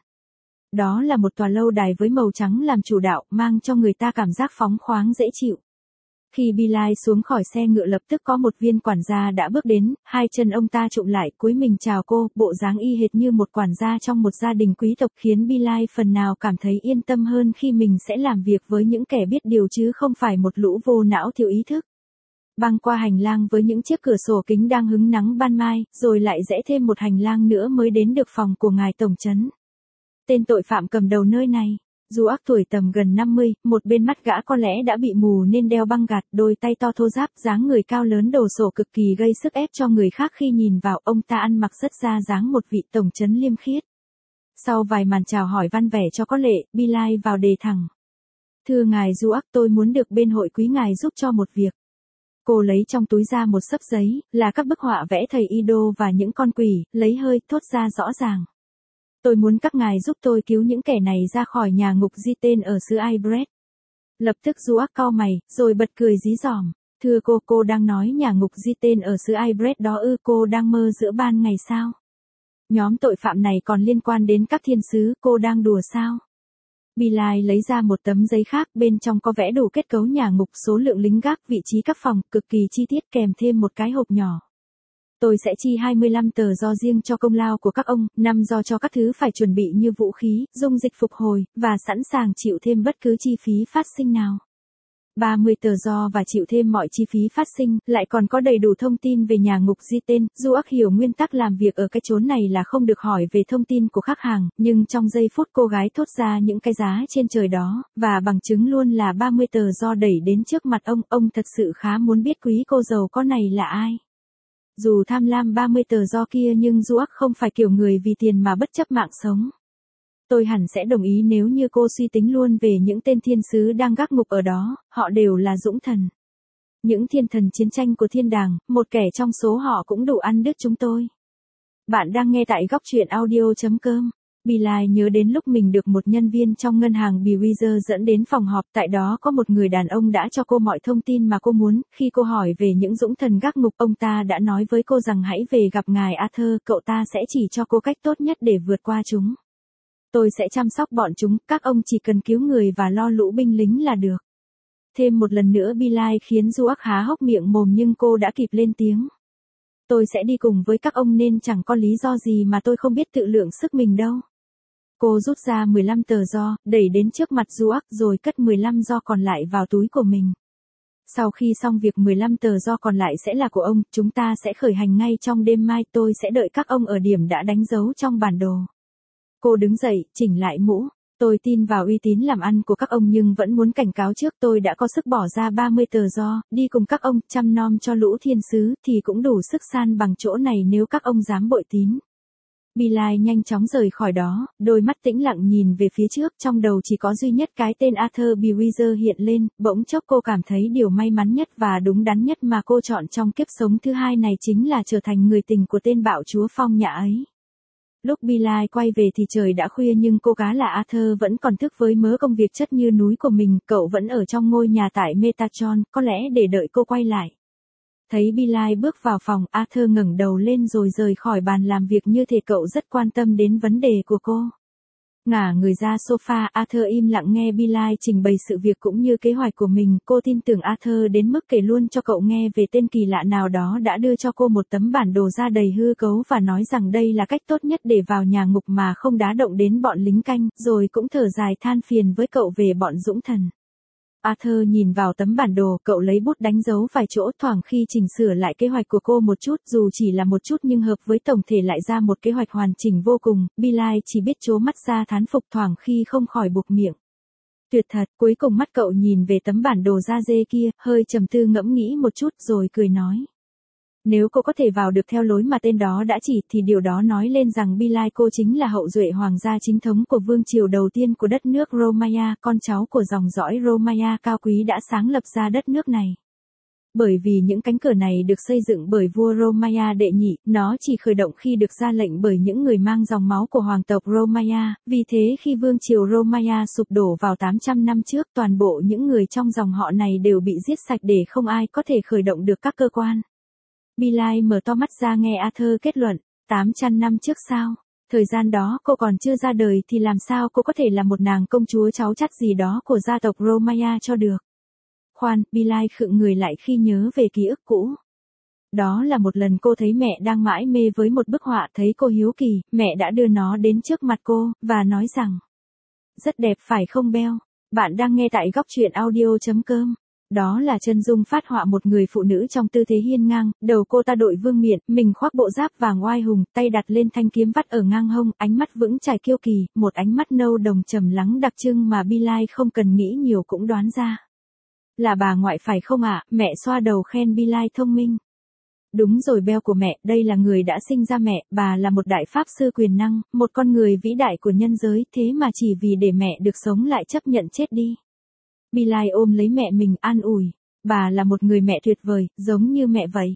Đó là một tòa lâu đài với màu trắng làm chủ đạo, mang cho người ta cảm giác phóng khoáng dễ chịu. Khi Bilal xuống khỏi xe ngựa lập tức có một viên quản gia đã bước đến, hai chân ông ta chụm lại, cúi mình chào cô, bộ dáng y hệt như một quản gia trong một gia đình quý tộc khiến Bilal phần nào cảm thấy yên tâm hơn khi mình sẽ làm việc với những kẻ biết điều chứ không phải một lũ vô não thiếu ý thức. Băng qua hành lang với những chiếc cửa sổ kính đang hứng nắng ban mai, rồi lại rẽ thêm một hành lang nữa mới đến được phòng của ngài tổng trấn. Tên tội phạm cầm đầu nơi này, Ruach tuổi tầm gần năm mươi, một bên mắt gã có lẽ đã bị mù nên đeo băng gạt, đôi tay to thô ráp, dáng người cao lớn đồ sộ cực kỳ gây sức ép cho người khác khi nhìn vào, ông ta ăn mặc rất ra dáng một vị tổng trấn liêm khiết. Sau vài màn chào hỏi văn vẻ cho có lệ, Bilal vào đề thẳng. Thưa ngài Ruach, tôi muốn được bên hội quý ngài giúp cho một việc. Cô lấy trong túi ra một xấp giấy, là các bức họa vẽ thầy Ido và những con quỷ, lấy hơi, thốt ra rõ ràng. Tôi muốn các ngài giúp tôi cứu những kẻ này ra khỏi nhà ngục Giteen ở xứ Ibret. Lập tức Ruach cau mày, rồi bật cười dí dỏm. Thưa cô, cô đang nói nhà ngục Gieten ở xứ Ibret đó ư? Cô đang mơ giữa ban ngày sao? Nhóm tội phạm này còn liên quan đến các thiên sứ, cô đang đùa sao? Bilal lấy ra một tấm giấy khác, bên trong có vẽ đủ kết cấu nhà ngục, số lượng lính gác, vị trí các phòng, cực kỳ chi tiết kèm thêm một cái hộp nhỏ. Tôi sẽ chi hai mươi lăm tờ do riêng cho công lao của các ông, năm do cho các thứ phải chuẩn bị như vũ khí, dung dịch phục hồi, và sẵn sàng chịu thêm bất cứ chi phí phát sinh nào. ba mươi tờ do và chịu thêm mọi chi phí phát sinh, lại còn có đầy đủ thông tin về nhà ngục Gieten. Ruach hiểu nguyên tắc làm việc ở cái chốn này là không được hỏi về thông tin của khách hàng, nhưng trong giây phút cô gái thốt ra những cái giá trên trời đó, và bằng chứng luôn là ba mươi tờ do đẩy đến trước mặt ông, ông thật sự khá muốn biết quý cô giàu có này là ai. Dù tham lam ba mươi tờ do kia nhưng Ruach không phải kiểu người vì tiền mà bất chấp mạng sống. Tôi hẳn sẽ đồng ý nếu như cô suy tính luôn về những tên thiên sứ đang gác ngục ở đó, họ đều là dũng thần. Những thiên thần chiến tranh của thiên đàng, một kẻ trong số họ cũng đủ ăn đứt chúng tôi. Bạn đang nghe tại góc truyện audio.com. Bilal nhớ đến lúc mình được một nhân viên trong ngân hàng Bewitzer dẫn đến phòng họp, tại đó có một người đàn ông đã cho cô mọi thông tin mà cô muốn. Khi cô hỏi về những dũng thần gác ngục, ông ta đã nói với cô rằng hãy về gặp ngài Arthur, cậu ta sẽ chỉ cho cô cách tốt nhất để vượt qua chúng. Tôi sẽ chăm sóc bọn chúng, các ông chỉ cần cứu người và lo lũ binh lính là được. Thêm một lần nữa Bilal khiến Ruach há hốc miệng mồm nhưng cô đã kịp lên tiếng. Tôi sẽ đi cùng với các ông nên chẳng có lý do gì mà tôi không biết tự lượng sức mình đâu. Cô rút ra mười lăm tờ do, đẩy đến trước mặt Ruach rồi cất mười lăm do còn lại vào túi của mình. Sau khi xong việc mười lăm tờ do còn lại sẽ là của ông, chúng ta sẽ khởi hành ngay trong đêm mai, tôi sẽ đợi các ông ở điểm đã đánh dấu trong bản đồ. Cô đứng dậy, chỉnh lại mũ. Tôi tin vào uy tín làm ăn của các ông nhưng vẫn muốn cảnh cáo trước, tôi đã có sức bỏ ra ba mươi tờ do, đi cùng các ông, chăm nom cho lũ thiên sứ, thì cũng đủ sức san bằng chỗ này nếu các ông dám bội tín. Bilal nhanh chóng rời khỏi đó, đôi mắt tĩnh lặng nhìn về phía trước, trong đầu chỉ có duy nhất cái tên Arthur Brewer hiện lên, bỗng chốc cô cảm thấy điều may mắn nhất và đúng đắn nhất mà cô chọn trong kiếp sống thứ hai này chính là trở thành người tình của tên bạo chúa phong nhã ấy. Lúc Bilal quay về thì trời đã khuya nhưng cô gái là Arthur vẫn còn thức với mớ công việc chất như núi của mình, cậu vẫn ở trong ngôi nhà tại Metatron, có lẽ để đợi cô quay lại. Thấy Bilal bước vào phòng, Arthur ngẩng đầu lên rồi rời khỏi bàn làm việc như thể cậu rất quan tâm đến vấn đề của cô. Ngả người ra sofa, Arthur im lặng nghe Bilal trình bày sự việc cũng như kế hoạch của mình. Cô tin tưởng Arthur đến mức kể luôn cho cậu nghe về tên kỳ lạ nào đó đã đưa cho cô một tấm bản đồ ra đầy hư cấu và nói rằng đây là cách tốt nhất để vào nhà ngục mà không đá động đến bọn lính canh, rồi cũng thở dài than phiền với cậu về bọn dũng thần. Arthur nhìn vào tấm bản đồ, cậu lấy bút đánh dấu vài chỗ, thoảng khi chỉnh sửa lại kế hoạch của cô một chút, dù chỉ là một chút nhưng hợp với tổng thể lại ra một kế hoạch hoàn chỉnh vô cùng. Bilal chỉ biết trố mắt ra thán phục, thoảng khi không khỏi buột miệng. Tuyệt thật. Cuối cùng mắt cậu nhìn về tấm bản đồ da dê kia, hơi trầm tư ngẫm nghĩ một chút rồi cười nói. Nếu cô có thể vào được theo lối mà tên đó đã chỉ thì điều đó nói lên rằng Bilal cô chính là hậu duệ hoàng gia chính thống của vương triều đầu tiên của đất nước Romaya, con cháu của dòng dõi Romaya cao quý đã sáng lập ra đất nước này. Bởi vì những cánh cửa này được xây dựng bởi vua Romaya đệ nhị, nó chỉ khởi động khi được ra lệnh bởi những người mang dòng máu của hoàng tộc Romaya, vì thế khi vương triều Romaya sụp đổ vào tám trăm năm trước, toàn bộ những người trong dòng họ này đều bị giết sạch để không ai có thể khởi động được các cơ quan. Bilal mở to mắt ra nghe Arthur kết luận, tám trăm năm trước sao? Thời gian đó cô còn chưa ra đời thì làm sao cô có thể là một nàng công chúa cháu chắt gì đó của gia tộc Romaya cho được? Khoan, Bilal khựng người lại khi nhớ về ký ức cũ. Đó là một lần cô thấy mẹ đang mãi mê với một bức họa, thấy cô hiếu kỳ, mẹ đã đưa nó đến trước mặt cô, và nói rằng, rất đẹp phải không Bell? Bạn đang nghe tại góc truyện audio chấm com. Đó là chân dung phát họa một người phụ nữ trong tư thế hiên ngang, đầu cô ta đội vương miện, mình khoác bộ giáp vàng oai hùng, tay đặt lên thanh kiếm vắt ở ngang hông, ánh mắt vững chãi kiêu kỳ, một ánh mắt nâu đồng trầm lắng đặc trưng mà Bilal không cần nghĩ nhiều cũng đoán ra. Là bà ngoại phải không ạ? Mẹ xoa đầu khen Bilal thông minh. Đúng rồi Bell của mẹ, đây là người đã sinh ra mẹ, bà là một đại pháp sư quyền năng, một con người vĩ đại của nhân giới, thế mà chỉ vì để mẹ được sống lại chấp nhận chết đi. Bilal ôm lấy mẹ mình an ủi, bà là một người mẹ tuyệt vời, giống như mẹ vậy.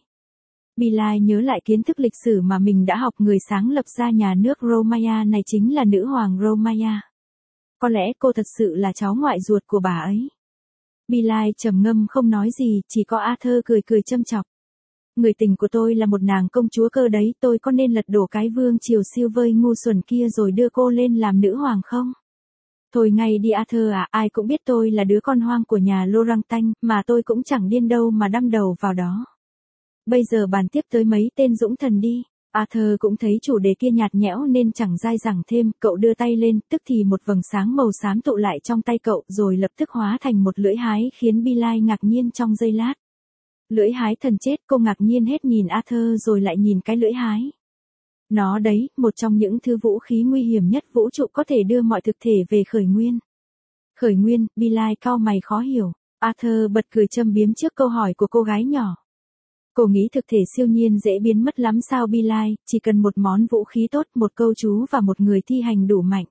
Bilal nhớ lại kiến thức lịch sử mà mình đã học, người sáng lập ra nhà nước Romaya này chính là nữ hoàng Romaya. Có lẽ cô thật sự là cháu ngoại ruột của bà ấy. Bilal trầm ngâm không nói gì, chỉ có Arthur cười cười châm chọc. Người tình của tôi là một nàng công chúa cơ đấy, tôi có nên lật đổ cái vương triều siêu vơi ngu xuẩn kia rồi đưa cô lên làm nữ hoàng không? Thôi ngay đi Arthur à, ai cũng biết tôi là đứa con hoang của nhà Lorangtanh, mà tôi cũng chẳng điên đâu mà đâm đầu vào đó. Bây giờ bàn tiếp tới mấy tên dũng thần đi. Arthur cũng thấy chủ đề kia nhạt nhẽo nên chẳng dai dẳng thêm, cậu đưa tay lên, tức thì một vầng sáng màu xám tụ lại trong tay cậu rồi lập tức hóa thành một lưỡi hái khiến Bilal ngạc nhiên trong giây lát. Lưỡi hái thần chết, cô ngạc nhiên hết nhìn Arthur rồi lại nhìn cái lưỡi hái. Nó đấy, một trong những thứ vũ khí nguy hiểm nhất vũ trụ có thể đưa mọi thực thể về khởi nguyên. Khởi nguyên, Bilal cau mày khó hiểu. Arthur bật cười châm biếm trước câu hỏi của cô gái nhỏ. Cô nghĩ thực thể siêu nhiên dễ biến mất lắm sao Bilal, chỉ cần một món vũ khí tốt, một câu chú và một người thi hành đủ mạnh.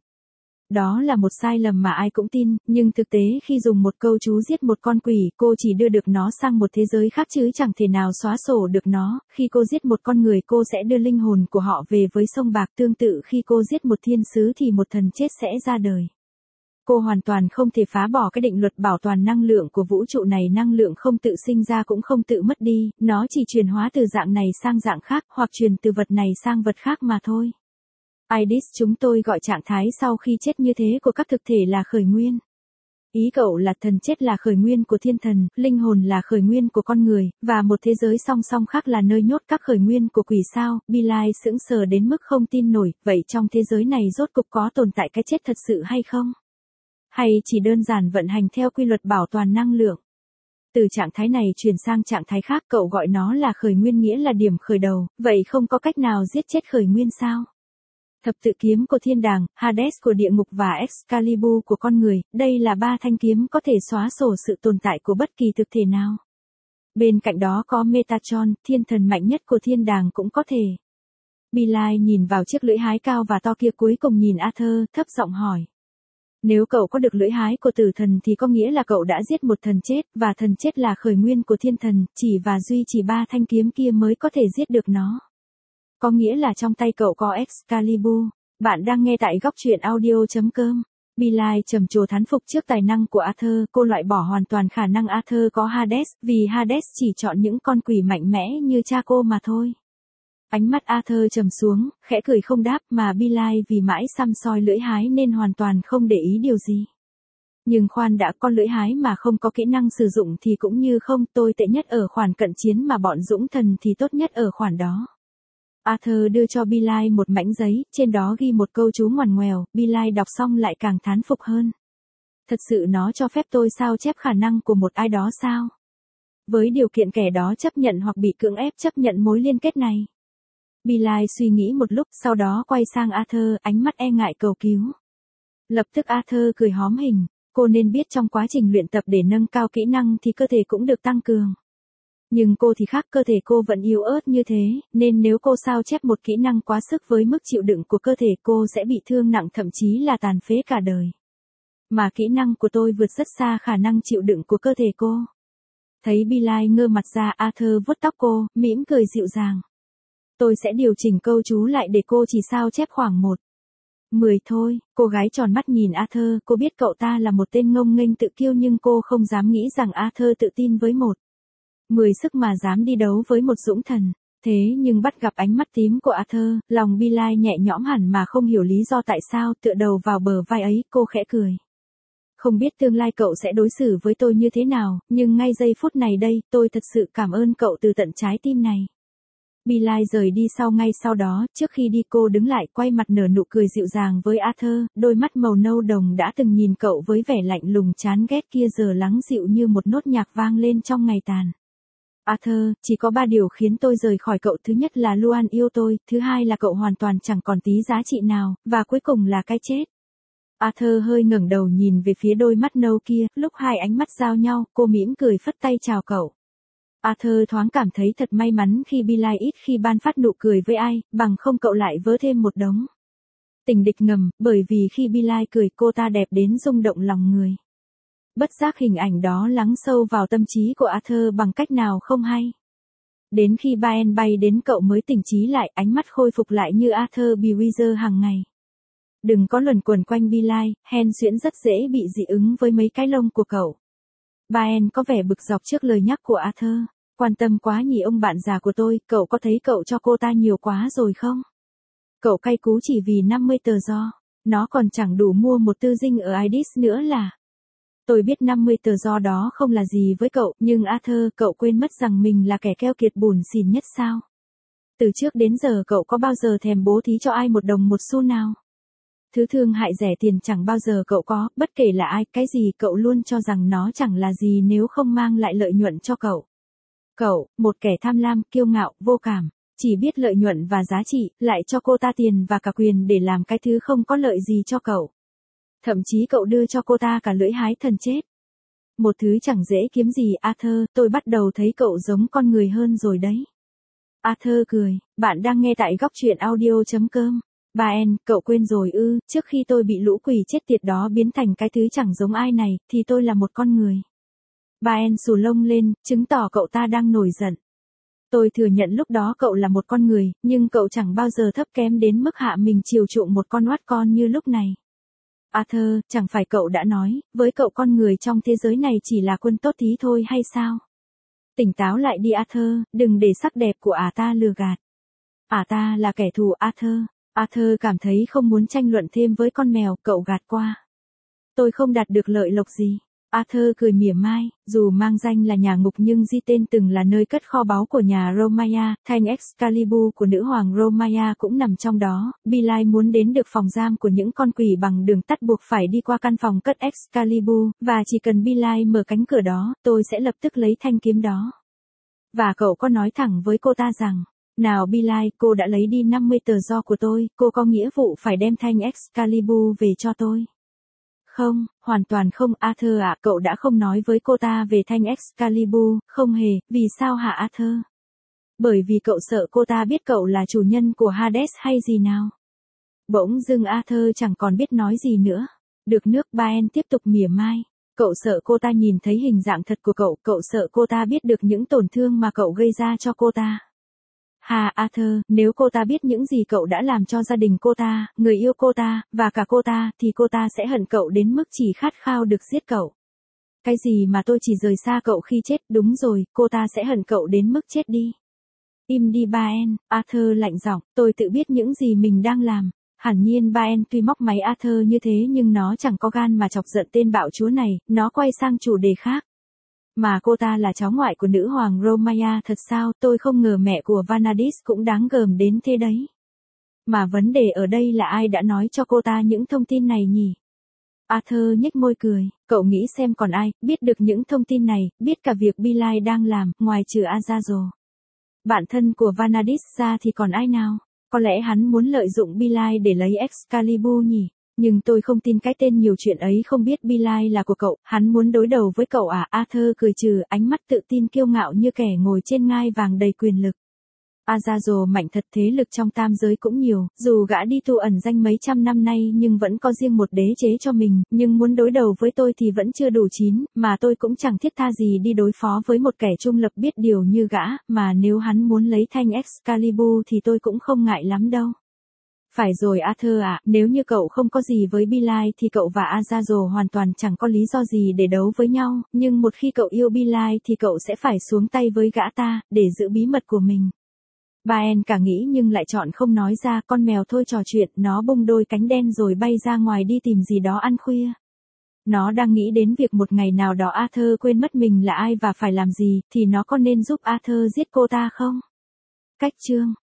Đó là một sai lầm mà ai cũng tin, nhưng thực tế khi dùng một câu chú giết một con quỷ, cô chỉ đưa được nó sang một thế giới khác chứ chẳng thể nào xóa sổ được nó. Khi cô giết một con người, cô sẽ đưa linh hồn của họ về với sông bạc, tương tự khi cô giết một thiên sứ thì một thần chết sẽ ra đời. Cô hoàn toàn không thể phá bỏ cái định luật bảo toàn năng lượng của vũ trụ này, năng lượng không tự sinh ra cũng không tự mất đi, nó chỉ chuyển hóa từ dạng này sang dạng khác, hoặc truyền từ vật này sang vật khác mà thôi. Idis chúng tôi gọi trạng thái sau khi chết như thế của các thực thể là khởi nguyên. Ý cậu là thần chết là khởi nguyên của thiên thần, linh hồn là khởi nguyên của con người, và một thế giới song song khác là nơi nhốt các khởi nguyên của quỷ sao? Bilal sững sờ đến mức không tin nổi, vậy trong thế giới này rốt cục có tồn tại cái chết thật sự hay không? Hay chỉ đơn giản vận hành theo quy luật bảo toàn năng lượng? Từ trạng thái này chuyển sang trạng thái khác, cậu gọi nó là khởi nguyên, nghĩa là điểm khởi đầu, vậy không có cách nào giết chết khởi nguyên sao? Thập tự kiếm của thiên đàng, Hades của địa ngục và Excalibur của con người, đây là ba thanh kiếm có thể xóa sổ sự tồn tại của bất kỳ thực thể nào. Bên cạnh đó có Metatron, thiên thần mạnh nhất của thiên đàng cũng có thể. Billy nhìn vào chiếc lưỡi hái cao và to kia cuối cùng nhìn Arthur, thấp giọng hỏi. Nếu cậu có được lưỡi hái của tử thần thì có nghĩa là cậu đã giết một thần chết, và thần chết là khởi nguyên của thiên thần, chỉ và duy chỉ ba thanh kiếm kia mới có thể giết được nó. Có nghĩa là trong tay cậu có Excalibur. Bạn đang nghe tại góc truyện audio chấm com. Billy trầm trồ thán phục trước tài năng của Arthur, cô loại bỏ hoàn toàn khả năng Arthur có Hades, vì Hades chỉ chọn những con quỷ mạnh mẽ như cha cô mà thôi. Ánh mắt Arthur trầm xuống, khẽ cười không đáp, mà Billy vì mãi săm soi lưỡi hái nên hoàn toàn không để ý điều gì. Nhưng khoan đã, con lưỡi hái mà không có kỹ năng sử dụng thì cũng như không, tôi tệ nhất ở khoản cận chiến mà bọn dũng thần thì tốt nhất ở khoản đó. Arthur đưa cho Billy một mảnh giấy, trên đó ghi một câu chú ngoằn ngoèo, Billy đọc xong lại càng thán phục hơn. Thật sự nó cho phép tôi sao chép khả năng của một ai đó sao? Với điều kiện kẻ đó chấp nhận hoặc bị cưỡng ép chấp nhận mối liên kết này. Billy suy nghĩ một lúc, sau đó quay sang Arthur, ánh mắt e ngại cầu cứu. Lập tức Arthur cười hóm hình, cô nên biết trong quá trình luyện tập để nâng cao kỹ năng thì cơ thể cũng được tăng cường. Nhưng cô thì khác, cơ thể cô vẫn yếu ớt như thế, nên nếu cô sao chép một kỹ năng quá sức với mức chịu đựng của cơ thể cô sẽ bị thương nặng, thậm chí là tàn phế cả đời. Mà kỹ năng của tôi vượt rất xa khả năng chịu đựng của cơ thể cô. Thấy Billy ngơ mặt ra, Arthur vuốt tóc cô, mỉm cười dịu dàng. Tôi sẽ điều chỉnh câu chú lại để cô chỉ sao chép khoảng một. Mười thôi, cô gái tròn mắt nhìn Arthur, cô biết cậu ta là một tên ngông nghênh tự kiêu nhưng cô không dám nghĩ rằng Arthur tự tin với một. Mười sức mà dám đi đấu với một dũng thần. Thế nhưng bắt gặp ánh mắt tím của Arthur, lòng Billy nhẹ nhõm hẳn mà không hiểu lý do tại sao, tựa đầu vào bờ vai ấy, cô khẽ cười. Không biết tương lai cậu sẽ đối xử với tôi như thế nào, nhưng ngay giây phút này đây, tôi thật sự cảm ơn cậu từ tận trái tim này. Billy rời đi sau ngay sau đó, trước khi đi cô đứng lại quay mặt nở nụ cười dịu dàng với Arthur, đôi mắt màu nâu đồng đã từng nhìn cậu với vẻ lạnh lùng chán ghét kia giờ lắng dịu như một nốt nhạc vang lên trong ngày tàn. Arthur, chỉ có ba điều khiến tôi rời khỏi cậu, thứ nhất là Luan yêu tôi, thứ hai là cậu hoàn toàn chẳng còn tí giá trị nào, và cuối cùng là cái chết. Arthur hơi ngẩng đầu nhìn về phía đôi mắt nâu kia, lúc hai ánh mắt giao nhau, cô mỉm cười phất tay chào cậu. Arthur thoáng cảm thấy thật may mắn khi Billy ít khi ban phát nụ cười với ai, bằng không cậu lại vớ thêm một đống tình địch ngầm, bởi vì khi Billy cười cô ta đẹp đến rung động lòng người. Bất giác hình ảnh đó lắng sâu vào tâm trí của Arthur bằng cách nào không hay. Đến khi Baen bay đến cậu mới tỉnh trí lại, ánh mắt khôi phục lại như Arthur Brewer hàng ngày. Đừng có luẩn quẩn quanh Billy, hen suyễn rất dễ bị dị ứng với mấy cái lông của cậu. Baen có vẻ bực dọc trước lời nhắc của Arthur. Quan tâm quá nhỉ ông bạn già của tôi, cậu có thấy cậu cho cô ta nhiều quá rồi không? Cậu cay cú chỉ vì năm mươi tờ do. Nó còn chẳng đủ mua một tư dinh ở Idis nữa là. Tôi biết năm mươi tờ do đó không là gì với cậu, nhưng Arthur, cậu quên mất rằng mình là kẻ keo kiệt bủn xỉn nhất sao? Từ trước đến giờ cậu có bao giờ thèm bố thí cho ai một đồng một xu nào? Thứ thương hại rẻ tiền chẳng bao giờ cậu có, bất kể là ai, cái gì cậu luôn cho rằng nó chẳng là gì nếu không mang lại lợi nhuận cho cậu. Cậu, một kẻ tham lam, kiêu ngạo, vô cảm, chỉ biết lợi nhuận và giá trị, lại cho cô ta tiền và cả quyền để làm cái thứ không có lợi gì cho cậu. Thậm chí cậu đưa cho cô ta cả lưỡi hái thần chết. Một thứ chẳng dễ kiếm gì, Arthur, tôi bắt đầu thấy cậu giống con người hơn rồi đấy. Arthur cười, bạn đang nghe tại góc truyện audio chấm com. Baen, cậu quên rồi ư, trước khi tôi bị lũ quỷ chết tiệt đó biến thành cái thứ chẳng giống ai này, thì tôi là một con người. Baen xù lông lên, chứng tỏ cậu ta đang nổi giận. Tôi thừa nhận lúc đó cậu là một con người, nhưng cậu chẳng bao giờ thấp kém đến mức hạ mình chiều chuộng một con oát con như lúc này. Arthur, chẳng phải cậu đã nói, với cậu con người trong thế giới này chỉ là quân tốt tí thôi hay sao? Tỉnh táo lại đi Arthur, đừng để sắc đẹp của ả ta lừa gạt. Ả ta là kẻ thù Arthur. Arthur cảm thấy không muốn tranh luận thêm với con mèo, cậu gạt qua. Tôi không đạt được lợi lộc gì. Arthur cười mỉa mai, dù mang danh là nhà ngục nhưng Di tên từng là nơi cất kho báu của nhà Romaya, thanh Excalibur của nữ hoàng Romaya cũng nằm trong đó. Billy muốn đến được phòng giam của những con quỷ bằng đường tắt buộc phải đi qua căn phòng cất Excalibur, và chỉ cần Billy mở cánh cửa đó, tôi sẽ lập tức lấy thanh kiếm đó. Và cậu có nói thẳng với cô ta rằng, nào Billy, cô đã lấy đi năm mươi tờ do của tôi, cô có nghĩa vụ phải đem thanh Excalibur về cho tôi. Không, hoàn toàn không, Arthur ạ, cậu đã không nói với cô ta về thanh Excalibur, không hề, vì sao hả Arthur? Bởi vì cậu sợ cô ta biết cậu là chủ nhân của Hades hay gì nào? Bỗng dưng Arthur chẳng còn biết nói gì nữa. Được nước Baen tiếp tục mỉa mai. Cậu sợ cô ta nhìn thấy hình dạng thật của cậu, cậu sợ cô ta biết được những tổn thương mà cậu gây ra cho cô ta. Hà Arthur, nếu cô ta biết những gì cậu đã làm cho gia đình cô ta, người yêu cô ta, và cả cô ta, thì cô ta sẽ hận cậu đến mức chỉ khát khao được giết cậu. Cái gì mà tôi chỉ rời xa cậu khi chết, đúng rồi, cô ta sẽ hận cậu đến mức chết đi. Im đi Baen, Arthur lạnh giọng, tôi tự biết những gì mình đang làm. Hẳn nhiên Baen tuy móc máy Arthur như thế nhưng nó chẳng có gan mà chọc giận tên bạo chúa này, nó quay sang chủ đề khác. Mà cô ta là cháu ngoại của nữ hoàng Romaya thật sao, tôi không ngờ mẹ của Vanadis cũng đáng gờm đến thế đấy. Mà vấn đề ở đây là ai đã nói cho cô ta những thông tin này nhỉ? Arthur nhếch môi cười, cậu nghĩ xem còn ai, biết được những thông tin này, biết cả việc Bilai đang làm, ngoài trừ Azazor. Bạn thân của Vanadis ra thì còn ai nào? Có lẽ hắn muốn lợi dụng Bilai để lấy Excalibur nhỉ? Nhưng tôi không tin cái tên nhiều chuyện ấy không biết Bilai là của cậu, hắn muốn đối đầu với cậu à? Arthur cười trừ, ánh mắt tự tin kiêu ngạo như kẻ ngồi trên ngai vàng đầy quyền lực. Azazor mạnh thật, thế lực trong tam giới cũng nhiều, dù gã đi tu ẩn danh mấy trăm năm nay nhưng vẫn có riêng một đế chế cho mình, nhưng muốn đối đầu với tôi thì vẫn chưa đủ chín, mà tôi cũng chẳng thiết tha gì đi đối phó với một kẻ trung lập biết điều như gã, mà nếu hắn muốn lấy thanh Excalibur thì tôi cũng không ngại lắm đâu. Phải rồi Arthur ạ, nếu như cậu không có gì với Bilai thì cậu và Azazor hoàn toàn chẳng có lý do gì để đấu với nhau, nhưng một khi cậu yêu Bilai thì cậu sẽ phải xuống tay với gã ta, để giữ bí mật của mình. Baen cả nghĩ nhưng lại chọn không nói ra, con mèo thôi trò chuyện, nó bung đôi cánh đen rồi bay ra ngoài đi tìm gì đó ăn khuya. Nó đang nghĩ đến việc một ngày nào đó Arthur quên mất mình là ai và phải làm gì, thì nó có nên giúp Arthur giết cô ta không? Cách chương